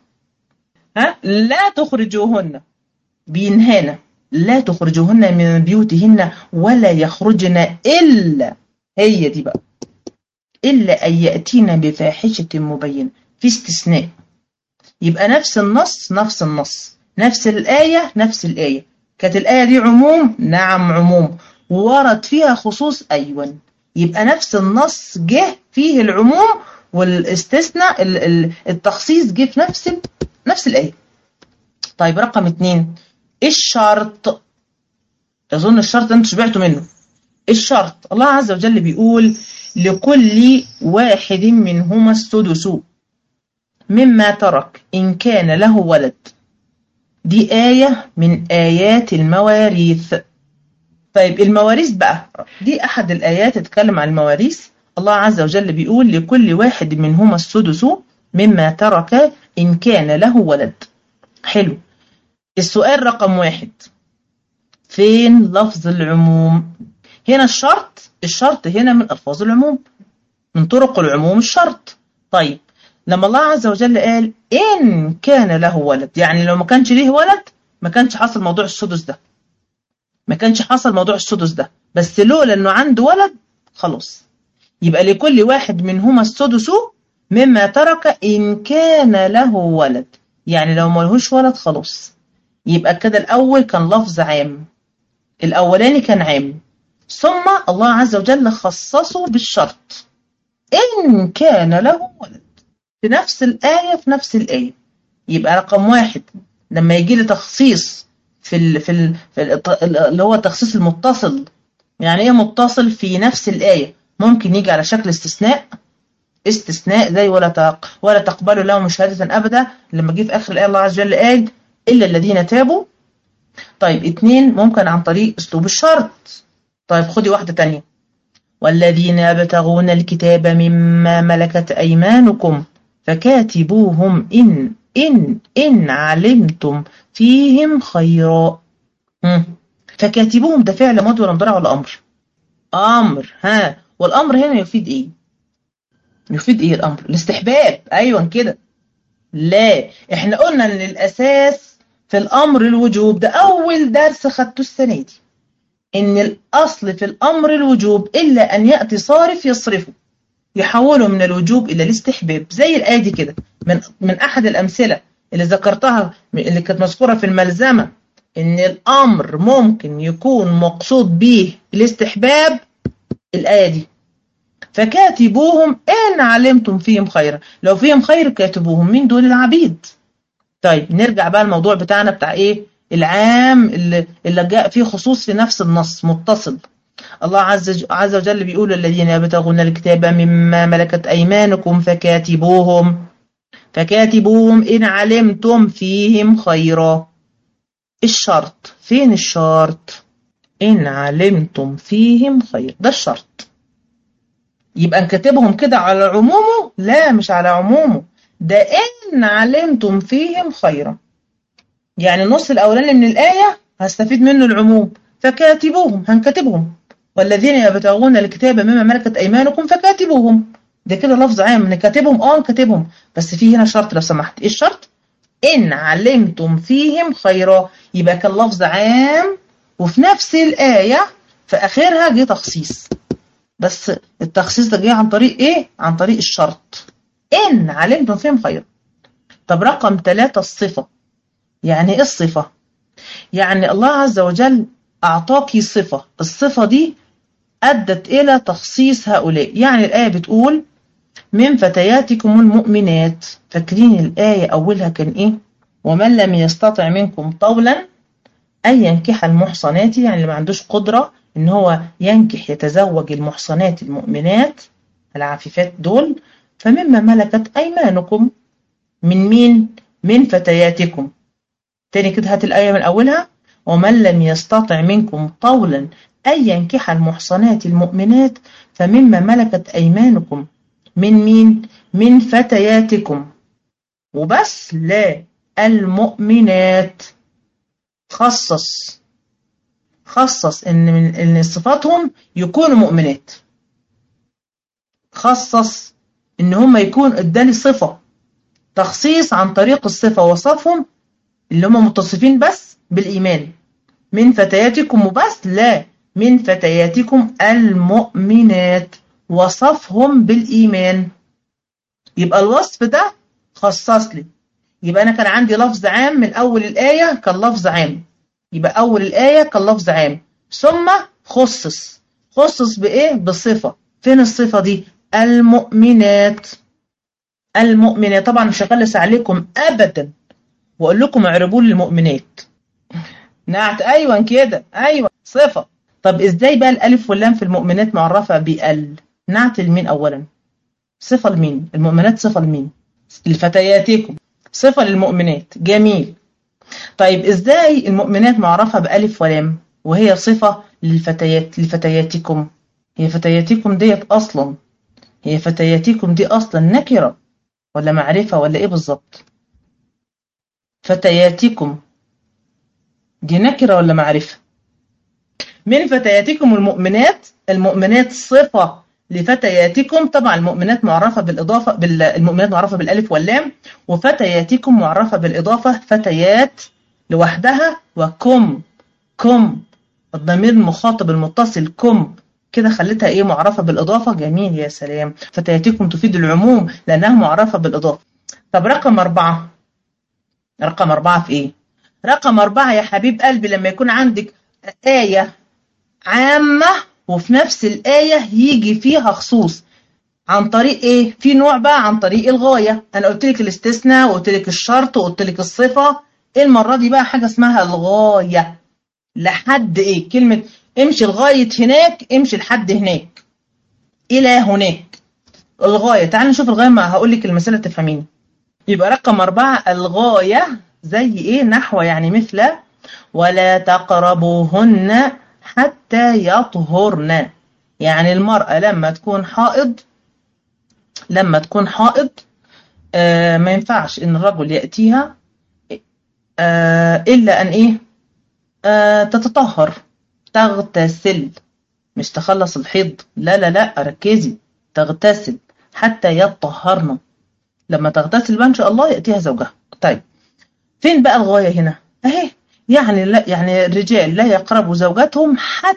لا تخرجوهن، بينهانا لا تخرجوهن من بيوتهن ولا يخرجن إلا، هي دي بقى، إلا أن يأتين بفاحشة مبينة. في استثناء. يبقى نفس النص نفس النص، نفس الآية نفس الآية. كانت الآية دي عموم، نعم عموم، ورد فيها خصوص، أيوة، يبقى نفس النص جه فيه العموم والاستثناء التخصيص جه في نفس الآية. طيب رقم 2 الشرط. أظن الشرط أنتوا شبعتوا منه. الشرط الله عز وجل بيقول لكل واحد منهما السدس مما ترك إن كان له ولد. دي آية من آيات المواريث. طيب المواريث بقى دي أحد الآيات تتكلم عن المواريث. الله عز وجل بيقول لكل واحد منهما السدس مما ترك إن كان له ولد. حلو. السؤال رقم 1 فين لفظ العموم؟ هنا الشرط هنا من ألفاظ العموم، من طرق العموم الشرط. طيب لما الله عز وجل قال إن كان له ولد، يعني لو ما كانش ليه ولد ما كانش حصل موضوع السدس ده، بس لولا انه عنده ولد خلاص. يبقى لكل واحد منهما السدس مما ترك إن كان له ولد، يعني لو ما لهوش ولد خلاص. يبقى كده الأول كان لفظ عام، الأولاني كان عام، ثم الله عز وجل خصصه بالشرط إن كان له ولد في نفس الآية. يبقى رقم 1 لما يجي لي تخصيص اللي هو التخصيص المتصل. يعني ايه متصل؟ في نفس الآية ممكن يجي على شكل استثناء زي ولا تقبلوا لهم شهادة أبدا، لما جه في آخر الآية الله عز وجل قال إلا الذين تابوا. طيب 2 ممكن عن طريق أسلوب الشرط. طيب خدي واحدة تانية، والذين يبتغون الكتاب مما ملكت أيمانكم فكاتبوهم إن علمتم فيهم خيرا. فكاتبوهم ده فعل ماضي ولا مضارع ولا أمر؟ أمر. والأمر هنا يفيد إيه؟ الأمر؟ الاستحباب. أيوة كده. لا، إحنا قلنا إن الأساس في الأمر الوجوب، ده أول درس خدته السنة دي، إن الأصل في الأمر الوجوب إلا أن يأتي صارف يصرفه يحوله من الوجوب إلى الاستحباب، زي الآية دي كده. من أحد الأمثلة اللي ذكرتها اللي كانت مذكورة في الملزمة إن الأمر ممكن يكون مقصود به الاستحباب، الآية دي فكاتبوهم إن علمتم فيهم خيرا، لو فيهم خير كاتبوهم. من دول العبيد. طيب نرجع بقى الموضوع بتاعنا بتاع إيه؟ العام اللي جاء فيه خصوص في نفس النص متصل. الله عز وجل بيقول الذين يبتغون الكتاب مما ملكت أيمانكم فكاتبوهم إن علمتم فيهم خيرا. الشرط فين؟ الشرط إن علمتم فيهم خير، ده الشرط. يبقى نكتبهم كده على عمومه؟ لا، مش على عمومه، ده إن علمتم فيهم خيرا. يعني النص الأولاني من الآية هستفيد منه العموم، فكاتبوهم هنكتبهم، والذين يبتغون الكتاب مما ملكت أيمانكم فكاتبوهم. ده كده لفظ عام، نكاتبهم نكاتبهم، بس في هنا شرط لو سمحت. إيه الشرط؟ إن علمتم فيهم خيرا. يبقى كان لفظ عام وفي نفس الآية في آخرها جه تخصيص، بس التخصيص ده جه عن طريق إيه؟ عن طريق الشرط إن علمتم فيهم خيرا. طب رقم 3 الصفة. يعني إيه الصفة؟ يعني الله عز وجل أعطاكي صفة، الصفة دي أدت إلى تخصيص هؤلاء. يعني الآية بتقول من فتياتكم المؤمنات. فاكرين الآية أولها كان إيه؟ ومن لم يستطع منكم طولا أن ينكح المحصنات، يعني اللي ما عندوش قدرة إن هو يتزوج المحصنات المؤمنات العفيفات دول، فمما ملكت أيمانكم. من مين؟ من فتياتكم. تاني كده هات الآية من أولها، ومن لم يستطع منكم طولا أن ينكح المحصنات المؤمنات فمما ملكت أيمانكم. من مين؟ من فتياتكم وبس، لا، المؤمنات. خصص إن صفاتهم يكونوا مؤمنات، خصص إن هم يكون اداني صفة، تخصيص عن طريق الصفة، وصفهم اللي هم متصفين بس بالإيمان. من فتياتكم وبس، لا، من فتياتكم المؤمنات، وصفهم بالإيمان. يبقى الوصف ده خصص لي. يبقى أنا كان عندي لفظ عام من أول الآية كان لفظ عام، يبقى أول الآية كان لفظ عام، ثم خصص بايه؟ بصفه. فين الصفه دي؟ المؤمنات. المؤمنات. طبعا مش هغلس عليكم ابدا واقول لكم اعربوا لي المؤمنات. نعت. ايوه كده، ايوه صفه. طب ازاي بقى الالف واللام في المؤمنات معرفه بال؟ نعت لمين اولا؟ صفه لمين؟ المؤمنات صفه لمين؟ لفتياتكم. صفه للمؤمنات. جميل. طيب ازاي المؤمنات معرفه بالف ولام وهي صفه للفتيات؟ لفتياتكم. هي فتياتكم ديت اصلا، هي فتياتكم دي اصلا نكره ولا معرفه ولا ايه بالظبط؟ فتياتكم دي نكره ولا معرفه؟ من فتياتكم المؤمنات. المؤمنات صفة لفتياتكم. طبعا المؤمنات معرفة بالإضافة المؤمنات معرفة بالألف واللام، وفتياتكم معرفة بالإضافة. فتيات لوحدها، وكم. كم الضمير المخاطب المتصل كم، كده خليتها ايه؟ معرفة بالإضافة. جميل، يا سلام. فتياتكم تفيد العموم لأنها معرفة بالإضافة. طب رقم 4. رقم 4 في ايه؟ رقم 4 يا حبيب قلبي لما يكون عندك آية عامة وفي نفس الآية يجي فيها خصوص. عن طريق ايه؟ في نوع بقى عن طريق الغاية. انا قلت لك الاستثناء وقلت لك الشرط وقلت لك الصفة. المرة دي بقى حاجة اسمها الغاية. لحد ايه؟ كلمة امشي لغاية هناك، امشي لحد هناك، الى هناك. الغاية. تعالي نشوف الغاية، ما هقول لك المسألة تفهميني. يبقى رقم 4 الغاية زي ايه؟ نحو يعني مثل ولا تقربوهن حتى يطهرن. يعني المرأة لما تكون حائض، ما ينفعش ان الرجل يأتيها إلا أن إيه؟ تتطهر، تغتسل. مش تخلص الحيض، لا لا لا، ركزي. تغتسل حتى يطهرن. لما تغتسل بقى إن شاء الله يأتيها زوجها. طيب فين بقى الغاية هنا؟ أهي. يعني لا، يعني الرجال لا يقربوا زوجاتهم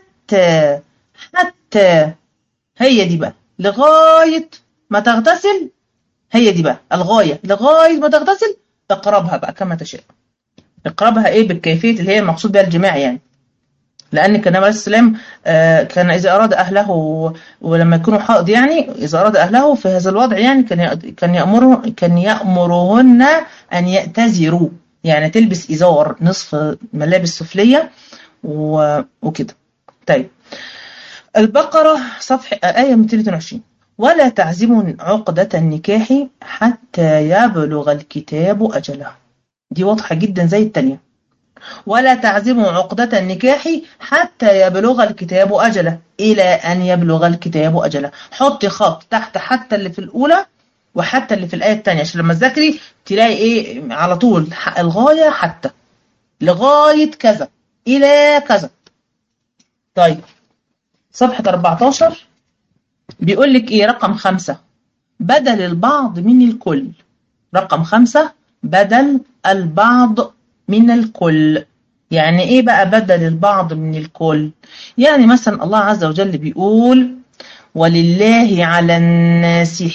حتى هي دي بقى لغاية ما تغتسل. هي دي بقى الغاية، لغاية ما تغتسل اقربها بقى كما تشاء. اقربها ايه؟ بالكيفية اللي هي المقصود بها الجماع يعني. لأن كان عليه السلام كان إذا أراد أهله، ولما يكونوا حائض يعني إذا أراد أهله في هذا الوضع يعني كان يأمرهن أن يأتزروا، يعني تلبس إزار نصف ملابس سفلية وكده. طيب البقرة صفحة آية 222. ولا تعزموا عقدة النكاح حتى يبلغ الكتاب أجله. دي واضحة جدا زي التانية. ولا تعزموا عقدة النكاح حتى يبلغ الكتاب أجله، إلى أن يبلغ الكتاب أجله. حطي خط تحت حتى اللي في الأولى وحتى اللي في الآية التانية عشان لما تذاكري تلاقي إيه على طول الغاية حتى لغاية كذا إلى كذا. طيب صفحة 14 بيقول لك إيه؟ رقم 5 بدل البعض من الكل. رقم 5 بدل البعض من الكل. يعني ايه بقى بدل البعض من الكل؟ يعني مثلا الله عز وجل بيقول ولله على الناس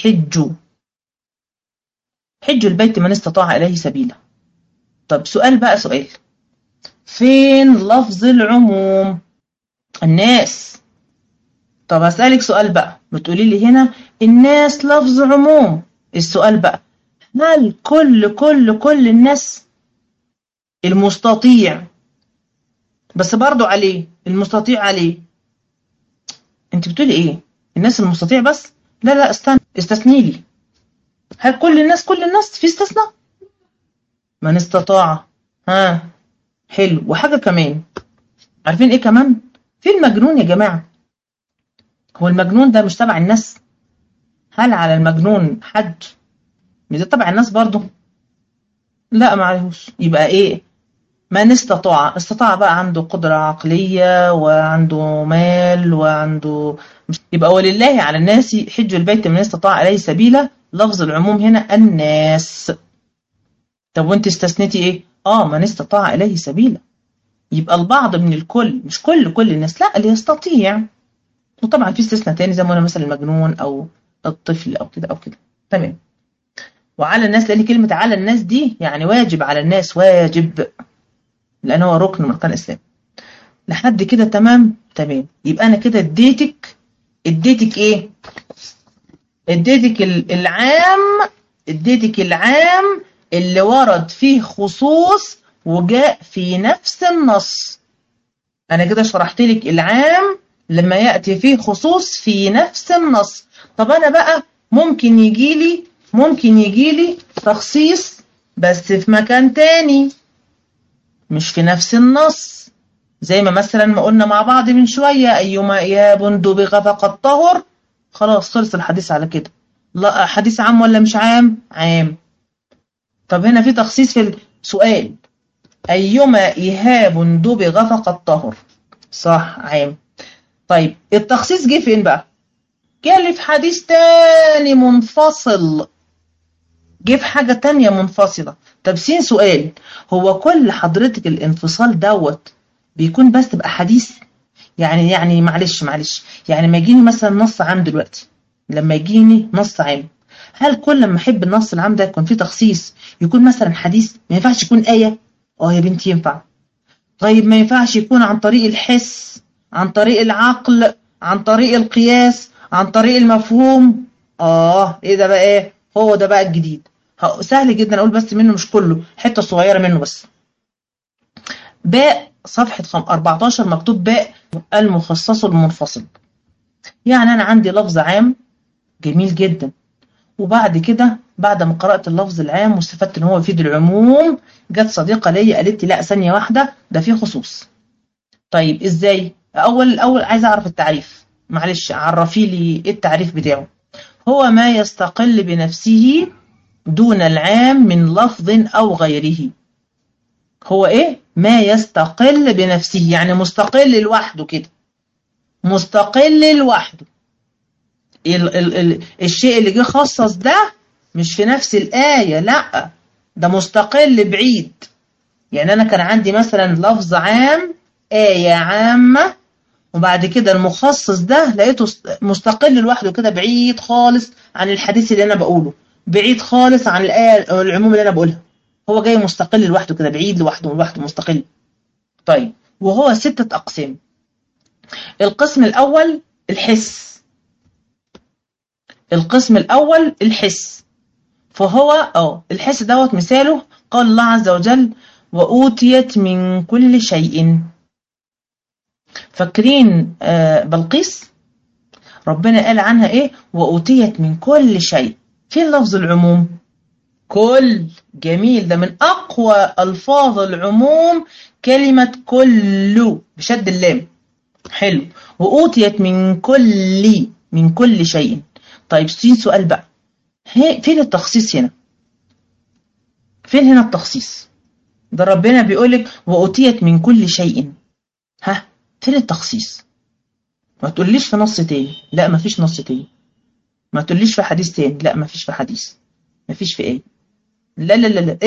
حج البيت من استطاع إليه سبيلا. طب سؤال بقى، سؤال، فين لفظ العموم؟ الناس. طب هسألك سؤال بقى، بتقولي لي هنا الناس لفظ عموم. السؤال بقى، هل كل الناس؟ المستطيع بس برضو عليه، المستطيع عليه. انت بتقولي ايه؟ الناس المستطيع بس؟ لا لا استثني لي. هل كل الناس في استثناء؟ من استطاع. ها حلو. وحاجة كمان، عارفين ايه كمان؟ في المجنون يا جماعة. هو المجنون ده مش تبع الناس؟ هل على المجنون حد؟ مش ده تبع الناس برضو؟ لا معلهوش. يبقى ايه؟ من استطاع بقى عنده قدرة عقلية وعنده مال وعنده يبقى ولله على الناس حج البيت من استطاع إليه سبيلا. لفظ العموم هنا الناس. طب وانت استثنيتي ايه؟ من استطاع إليه سبيلا. يبقى البعض من الكل، مش كل الناس، لا اللي يستطيع. وطبعا في استثناء تاني زي ما قلنا مثلا المجنون او الطفل او كده او كده. تمام. وعلى الناس، لان كلمة على الناس دي يعني واجب على الناس، واجب لان هو ركن من اركان الاسلام. لحد كده تمام. تمام. يبقى انا كده اديتك ايه؟ اديتك العام اللي ورد فيه خصوص وجاء في نفس النص. انا كده شرحت لك العام لما يأتي فيه خصوص في نفس النص. طب انا بقى ممكن يجيلي تخصيص بس في مكان تاني مش في نفس النص، زي ما مثلا ما قلنا مع بعض من شوية أيما إياب دبغ فقد طهر. خلاص خلص الحديث على كده. لا حديث عام ولا مش عام؟ عام. طب هنا في تخصيص في السؤال، أيما إيهاب دبغ فقد طهر، صح عام. طيب التخصيص جه فين بقى؟ جه لي في حديث تاني منفصل، جه في حاجة تانية منفصلة. طب سؤال، هو كل حضرتك الانفصال دوت بيكون بس تبقى حديث؟ يعني معلش يعني ما يجيني مثلا نص عام دلوقتي، لما يجيني نص عام، هل كل ما احب النص العام ده يكون فيه تخصيص يكون مثلا حديث؟ ما ينفعش يكون آية؟ يا بنتي ينفع. طيب ما ينفعش يكون عن طريق الحس، عن طريق العقل، عن طريق القياس، عن طريق المفهوم؟ ايه ده بقى؟ ايه هو ده بقى الجديد؟ سهل جدا اقول بس منه مش كله، حتة صغيرة منه بس. باء صفحة 14 مكتوب باء المخصص المنفصل. يعني أنا عندي لفظ عام جميل جدا، وبعد كده بعد ما قرأت اللفظ العام واستفدت إن هو يفيد العموم، جت صديقة ليا قالت لي لا ثانية واحدة ده فيه خصوص. طيب إزاي؟ الأول عايزة أعرف التعريف، معلش عرفي لي إيه التعريف بتاعه. هو ما يستقل بنفسه دون العام من لفظ أو غيره. هو إيه؟ ما يستقل بنفسه، يعني مستقل لوحده كده، مستقل لوحده. الشيء اللي جه خصص ده مش في نفس الآية، لا ده مستقل بعيد. يعني أنا كان عندي مثلا لفظ عام، آية عامة، وبعد كده المخصص ده لقيته مستقل لوحده كده بعيد خالص عن الحديث اللي أنا بقوله، بعيد خالص عن الآية أو العموم اللي أنا بقولها. هو جاي مستقل لوحده كده، بعيد لوحده مستقل. طيب وهو 6 أقسام. القسم الأول الحس. القسم الأول الحس، فهو الحس دوت مثاله قال الله عز وجل وأوتيت من كل شيء. فاكرين بلقيس ربنا قال عنها ايه؟ وأوتيت من كل شيء. فين لفظ العموم؟ كل. جميل، ده من أقوى ألفاظ العموم كلمة كل بشد اللام. حلو. وأوتيت من كل شيء. طيب سؤال بقى، فين التخصيص هنا؟ فين هنا التخصيص؟ ده ربنا بيقولك وأوتيت من كل شيء. فين التخصيص؟ ما تقوليش في نص تاني، لا ما فيش نص تاني. ما تقوليش في حديث تاني، لا ما فيش في حديث. ما فيش في ايه؟ لا.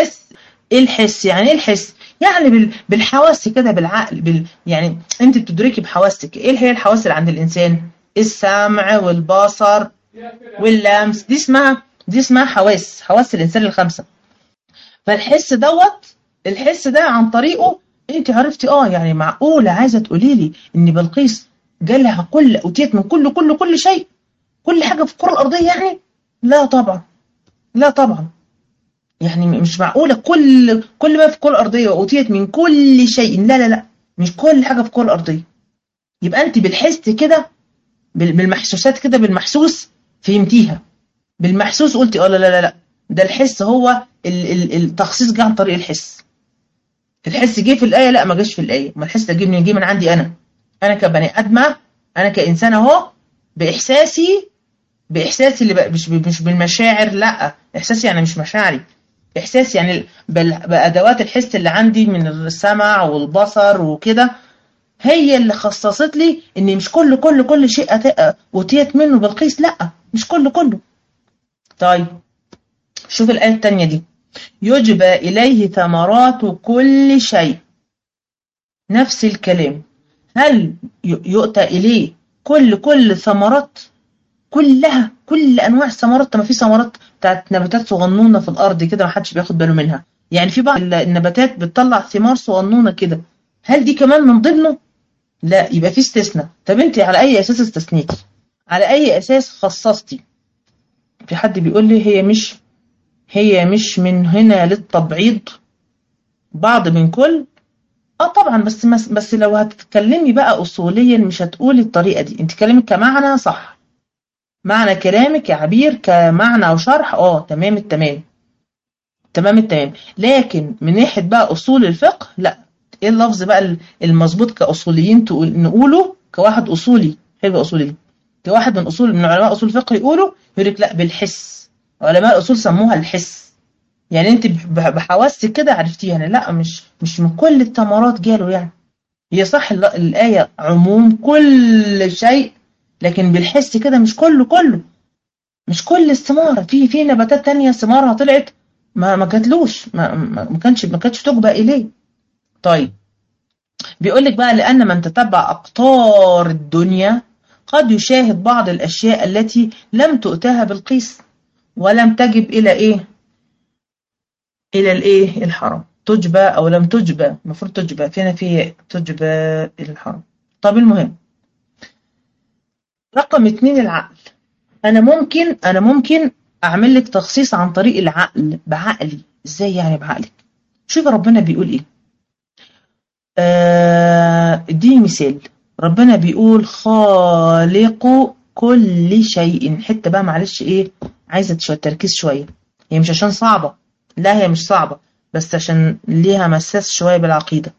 الحس يعني ايه الحس؟ يعني بالحواس كده، بالعقل، يعني انت بتدركي بحواسك. ايه هي الحواس اللي عند الانسان؟ السمع والبصر واللمس. دي اسمها حواس الانسان الخمسه. فالحس الحس ده عن طريقه انت عرفتي يعني معقوله عايزه تقولي لي ان بلقيس جالها اوتيت من كل شيء، كل حاجه في الكره الارضيه يعني؟ لا طبعا. يعني مش معقوله كل ما في الكره الارضيه واوتيت من كل شيء. لا مش كل حاجه في الكره الارضيه. يبقى انت بالحس كده، بالمحسوسات كده، بالمحسوس فهمتيها، بالمحسوس قلتي لا ده الحس هو التخصيص جه عن طريق الحس. الحس جه في الآية؟ لا ما جاش في الآية. ما الحس ده جه منين؟ جه من عندي أنا كبني آدمة، أنا كإنسان أهو، بإحساسي اللي مش بالمشاعر، لا إحساسي يعني مش مشاعري، إحساسي يعني بأدوات الحس اللي عندي من السمع والبصر وكده، هي اللي خصصت لي إن مش كل شيء أوتيت منه بلقيس، لا مش كله. طيب شوف الآية التانية دي، يجبى إليه ثمرات كل شيء. نفس الكلام، هل يؤتى إليه كل ثمرات كلها، كل أنواع الثمرات؟ ما في ثمرات بتاعت نباتات صغنونة في الأرض كده ما حدش بياخد باله منها، يعني في بعض النباتات بتطلع ثمار صغنونة كده، هل دي كمان من ضمنه؟ لا، يبقى في استثناء. طب انت على اي اساس استثنيتي؟ على اي اساس خصصتي؟ في حد بيقول لي هي مش من هنا للتبعيض، بعض من كل. اه طبعا، بس لو هتتكلمي بقى اصوليا مش هتقولي الطريقه دي. انت كلامك كمعنى صح، معنى كلامك يا عبير كمعنى او شرح تمام التمام، تمام التمام. لكن من ناحيه بقى اصول الفقه لا. ايه اللفظ بقى المظبوط كاصوليين نقوله كواحد اصولي؟ حلو اصولي، كواحد من علماء اصول الفقه يقول لك لا بالحس. علماء الاصول سموها الحس، يعني انت بحواسك كده عرفتيها يعني. لا، مش من كل الثمرات جاله يعني. هي صح الآية عموم كل شيء، لكن بالحس كده مش كله. مش كل الثمار، في نباتات تانية ثمارها طلعت ما جاتلوش، ما كانتش تجبى إليه. طيب، بيقول لك بقى لأن من تتبع أقطار الدنيا قد يشاهد بعض الأشياء التي لم تؤتها بالقيس ولم تجب إلى إيه؟ إلى الإيه؟ الحرام. تجبى أو لم تجبى، المفروض تجبى، فينا في تجبى إلى الحرام. طب المهم، رقم 2 العقل. أنا ممكن أعمل لك تخصيص عن طريق العقل، بعقلي. إزاي يعني بعقلك؟ شوف ربنا بيقول إيه. اديني مثال. ربنا بيقول خالق كل شيء. حتة بقى معلش إيه، عايزة شوية تركيز شوية. هي مش عشان صعبة، لا هي مش صعبة، بس عشان ليها مساس شوية بالعقيدة.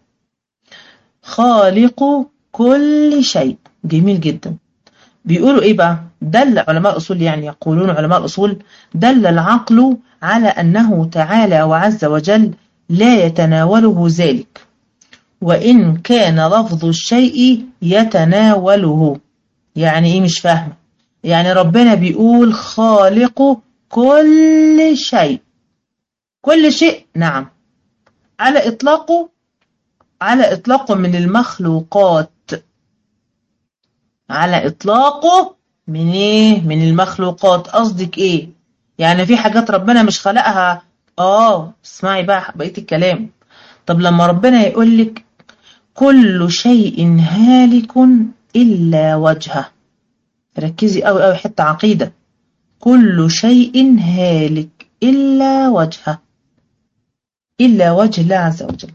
خالق كل شيء، جميل جدا. بيقولوا ايه بقى؟ دل علماء الاصول، يعني يقولون علماء الاصول دل العقل على انه تعالى وعز وجل لا يتناوله ذلك، وان كان لفظ الشيء يتناوله. يعني ايه؟ مش فاهمه. يعني ربنا بيقول خالق كل شيء. كل شيء نعم، على اطلاقه، على اطلاقه من المخلوقات، على إطلاقه من إيه؟ من المخلوقات. قصدك إيه؟ يعني في حاجات ربنا مش خلقها؟ اسمعي بقى بقية الكلام. طب لما ربنا يقول لك كل شيء هالك إلا وجهه، ركزي قوي قوي، حتة عقيدة. كل شيء هالك إلا وجهه، إلا وجه الله عز وجل.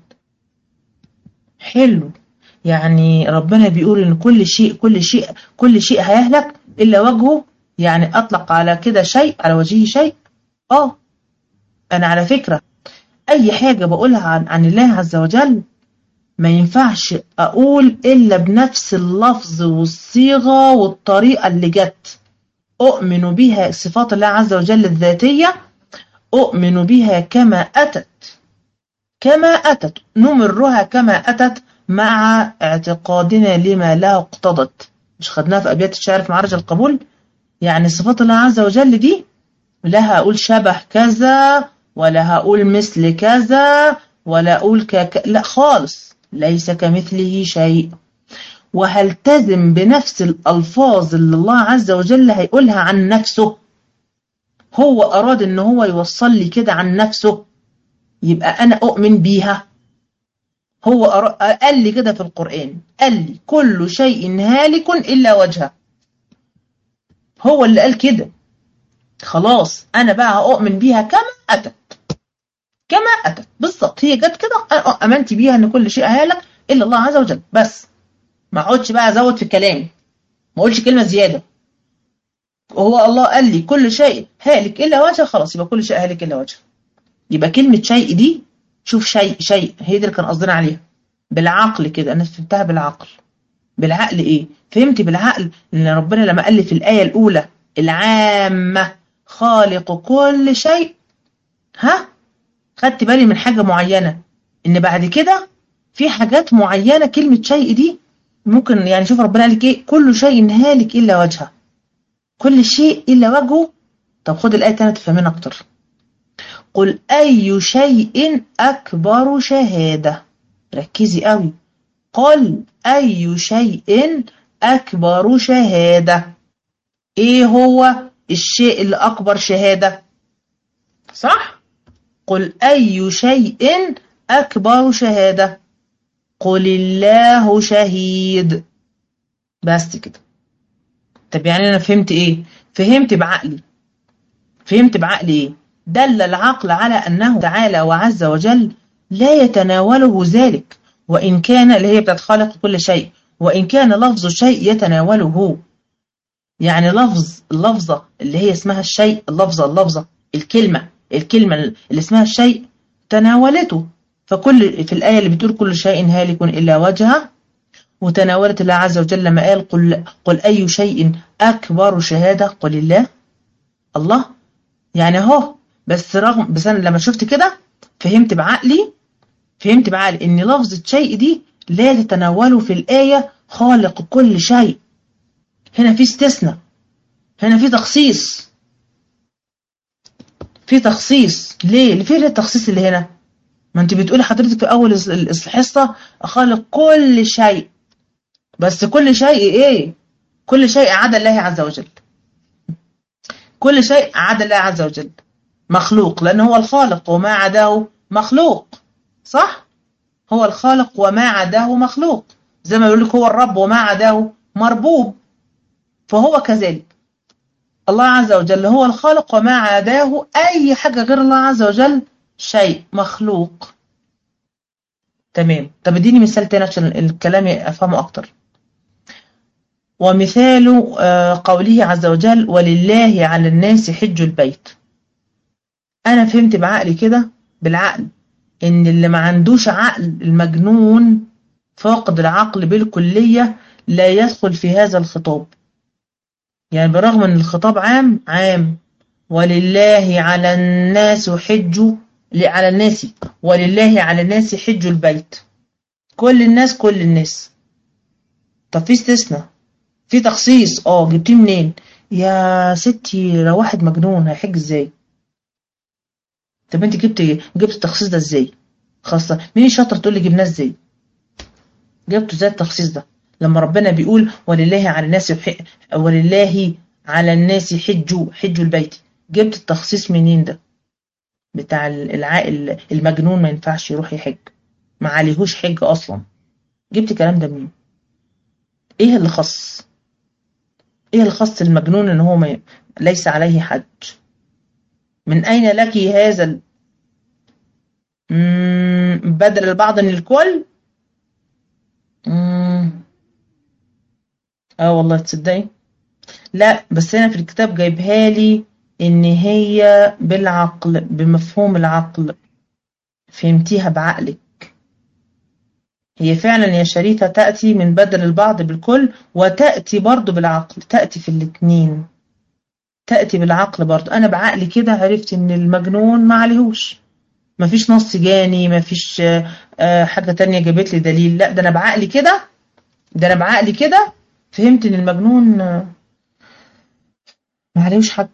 حلو. يعني ربنا بيقول ان كل شيء هيهلك الا وجهه. يعني اطلق على كده شيء، على وجهه شيء. انا على فكرة اي حاجة بقولها عن الله عز وجل ما ينفعش اقول الا بنفس اللفظ والصيغة والطريقة اللي جت. اؤمن بها صفات الله عز وجل الذاتية، اؤمن بها كما أتت نمرها كما أتت مع اعتقادنا لما لا اقتضت. مش خدناها في أبيات الشعر في معرج القبول؟ يعني صفات الله عز وجل دي لا هقول شبه كذا، ولا هقول مثل كذا، ولا أقول لا خالص، ليس كمثله شيء. وهلتزم بنفس الألفاظ اللي الله عز وجل هيقولها عن نفسه. هو أراد إن هو يوصل لي كده عن نفسه، يبقى أنا أؤمن بيها. هو قال لي كده في القرآن، قال لي كل شيء هالك إلا وجهه. هو اللي قال كده. خلاص أنا بقى أؤمن بيها كما أتت بالظبط. هي جت كده، أمنت بيها إن كل شيء هالك إلا الله عز وجل. بس ما اقعدش بقى أزود في الكلام، ما أقولش كلمة زيادة. وهو الله قال لي كل شيء هالك إلا وجهه، خلاص يبقى كل شيء هالك إلا وجهه. يبقى كلمة شيء دي، شوف شيء هي دي اللي كان قصدنا عليها. بالعقل كده، أنا فهمتها بالعقل. بالعقل ايه؟ فهمت بالعقل ان ربنا لما قال لي في الآية الأولى العامة خالق كل شيء، خدت بالي من حاجة معينة، ان بعد كده في حاجات معينة كلمة شيء دي ممكن، يعني شوف ربنا قال لك ايه؟ كل شيء هالك إلا وجهه. كل شيء إلا وجهه. طب خد الآية الثانية تفهمين أكتر. قل أي شيء أكبر شهادة. ركزي قوي. قل أي شيء أكبر شهادة. إيه هو الشيء اللي أكبر شهادة؟ صح؟ قل أي شيء أكبر شهادة. قل الله شهيد. بس كده. طب يعني أنا فهمت إيه؟ فهمت بعقلي. فهمت بعقلي إيه؟ دل العقل على أنه تعالى وعز وجل لا يتناوله ذلك، وإن كان اللي هي بتاعت خالق كل شيء، وإن كان لفظ الشيء يتناوله. يعني اللفظة اللي هي اسمها الشيء، اللفظة الكلمة اللي اسمها الشيء تناولته. في الآية اللي بتقول كل شيء هالك إلا وجهه، وتناولت الله عز وجل لما قال قل أي شيء أكبر شهادة، قل الله. يعني اهو. بس أنا لما شفت كده فهمت بعقلي إن لفظة شيء دي لا تتناوله في الآية خالق كل شيء. هنا في استثناء، هنا في تخصيص. ليه في التخصيص اللي هنا؟ ما انت بتقولي حضرتك في اول الحصه خالق كل شيء، بس كل شيء ايه؟ كل شيء عدا الله عز وجل. كل شيء عدا الله عز وجل مخلوق، لان هو الخالق وما عداه مخلوق. صح؟ هو الخالق وما عداه مخلوق، زي ما يقول لك هو الرب وما عداه مربوب. فهو كذلك الله عز وجل هو الخالق، وما عداه أي حاجة غير الله عز وجل شيء مخلوق. تمام. طب اديني مثال تاني عشان الكلام أفهمه أكتر. ومثال قوله عز وجل ولله على الناس حج البيت. أنا فهمت بعقلي كده، بالعقل، إن اللي ما عندوش عقل، المجنون فاقد العقل بالكلية، لا يدخل في هذا الخطاب. يعني برغم ان الخطاب عام ولله على الناس ولله على الناس حج البيت، كل الناس. طب في استثناء، في تخصيص. جبتيه منين يا ستي؟ لو واحد مجنون هيحج ازاي؟ طب انت جبت التخصيص ده ازاي؟ خاصة مين شاطر تقول لي جبناه ازاي؟ جبته ازاي التخصيص ده لما ربنا بيقول ولله على الناس حج البيت؟ جبت التخصيص منين ده؟ بتاع العاقل المجنون ما ينفعش يروح يحج، ما عليهوش حج اصلا. جبت الكلام ده منين؟ ايه اللي خص المجنون ان هو ليس عليه حج؟ من اين لك هذا بدل البعض من الكل؟ والله تصدقي لا، بس انا في الكتاب جايبها لي ان هي بالعقل، بمفهوم العقل. فهمتيها بعقلك. هي فعلا يا شريفة تأتي من بدل البعض بالكل، وتأتي برضو بالعقل، تأتي في الاثنين، تأتي بالعقل برضو. أنا بعقلي كده عرفت إن المجنون ما عليهوش، ما فيش نص جاني، ما فيش حاجة تانية جابت لي دليل. لا، ده أنا بعقلي كده فهمت إن المجنون ما عليهوش حق.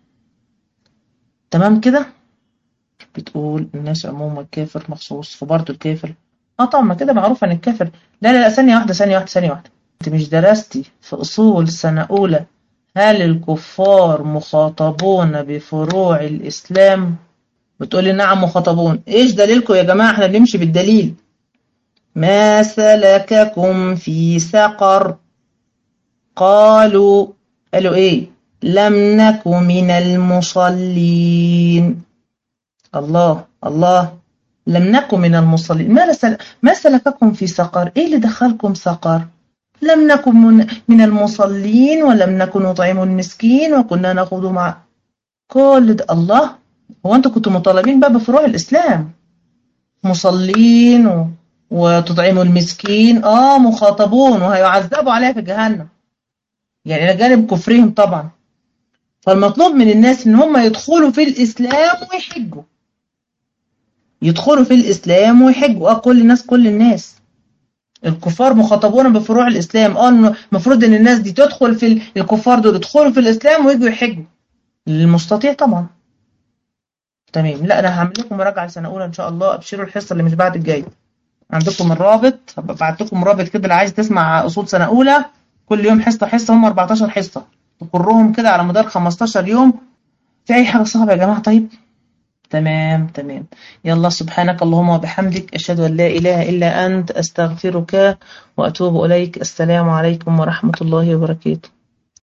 تمام كده. بتقول الناس عموما الكافر مخصوص، فبرضه الكافر طبعا ما كده معروف عن الكافر. لا ثانية واحدة. انت مش درستي في أصول سنة أولى هل الكفار مخاطبون بفروع الإسلام؟ بتقولي نعم مخاطبون. ايش دليلكم يا جماعة؟ احنا بنمشي بالدليل. ما سلككم في سقر؟ قالوا ايه؟ لم نك من المصلين. الله، لم نكن من المصلين. ما سلككم في سقر؟ ايه اللي دخلكم سقر؟ لم نكن من المصلين، ولم نكن نطعم المسكين، وكنا نخوض مع كل ده. الله، هو انتوا كنتوا مطالبين بقى بفروع الاسلام؟ مصلين وتطعموا المسكين، مخاطبون وهيعذبوا عليها في جهنم، يعني الى جانب كفرهم طبعا. فالمطلوب من الناس ان هم يدخلوا في الاسلام ويحجوا، كل الناس. الكفار مخاطبون بفروع الإسلام. المفروض ان الناس دي تدخل في الكفار دول يدخلوا في الإسلام ويجوا يحجوا للمستطيع طبعا. تمام. لا، انا هعمل لكم مراجعة سنة أولى إن شاء الله. أبشروا الحصة اللي مش بعد الجاي عندكم الرابط، هبقى بعت لكم رابط كده اللي عايز تسمع أصول سنة أولى. كل يوم حصة، هم 14 حصة تقرهم كده على مدار 15 يوم. في أي حاجة صعبة يا جماعة؟ طيب تمام تمام. يلا، سبحانك اللهم وبحمدك، أشهد أن لا إله إلا أنت، أستغفرك وأتوب إليك. السلام عليكم ورحمة الله وبركاته.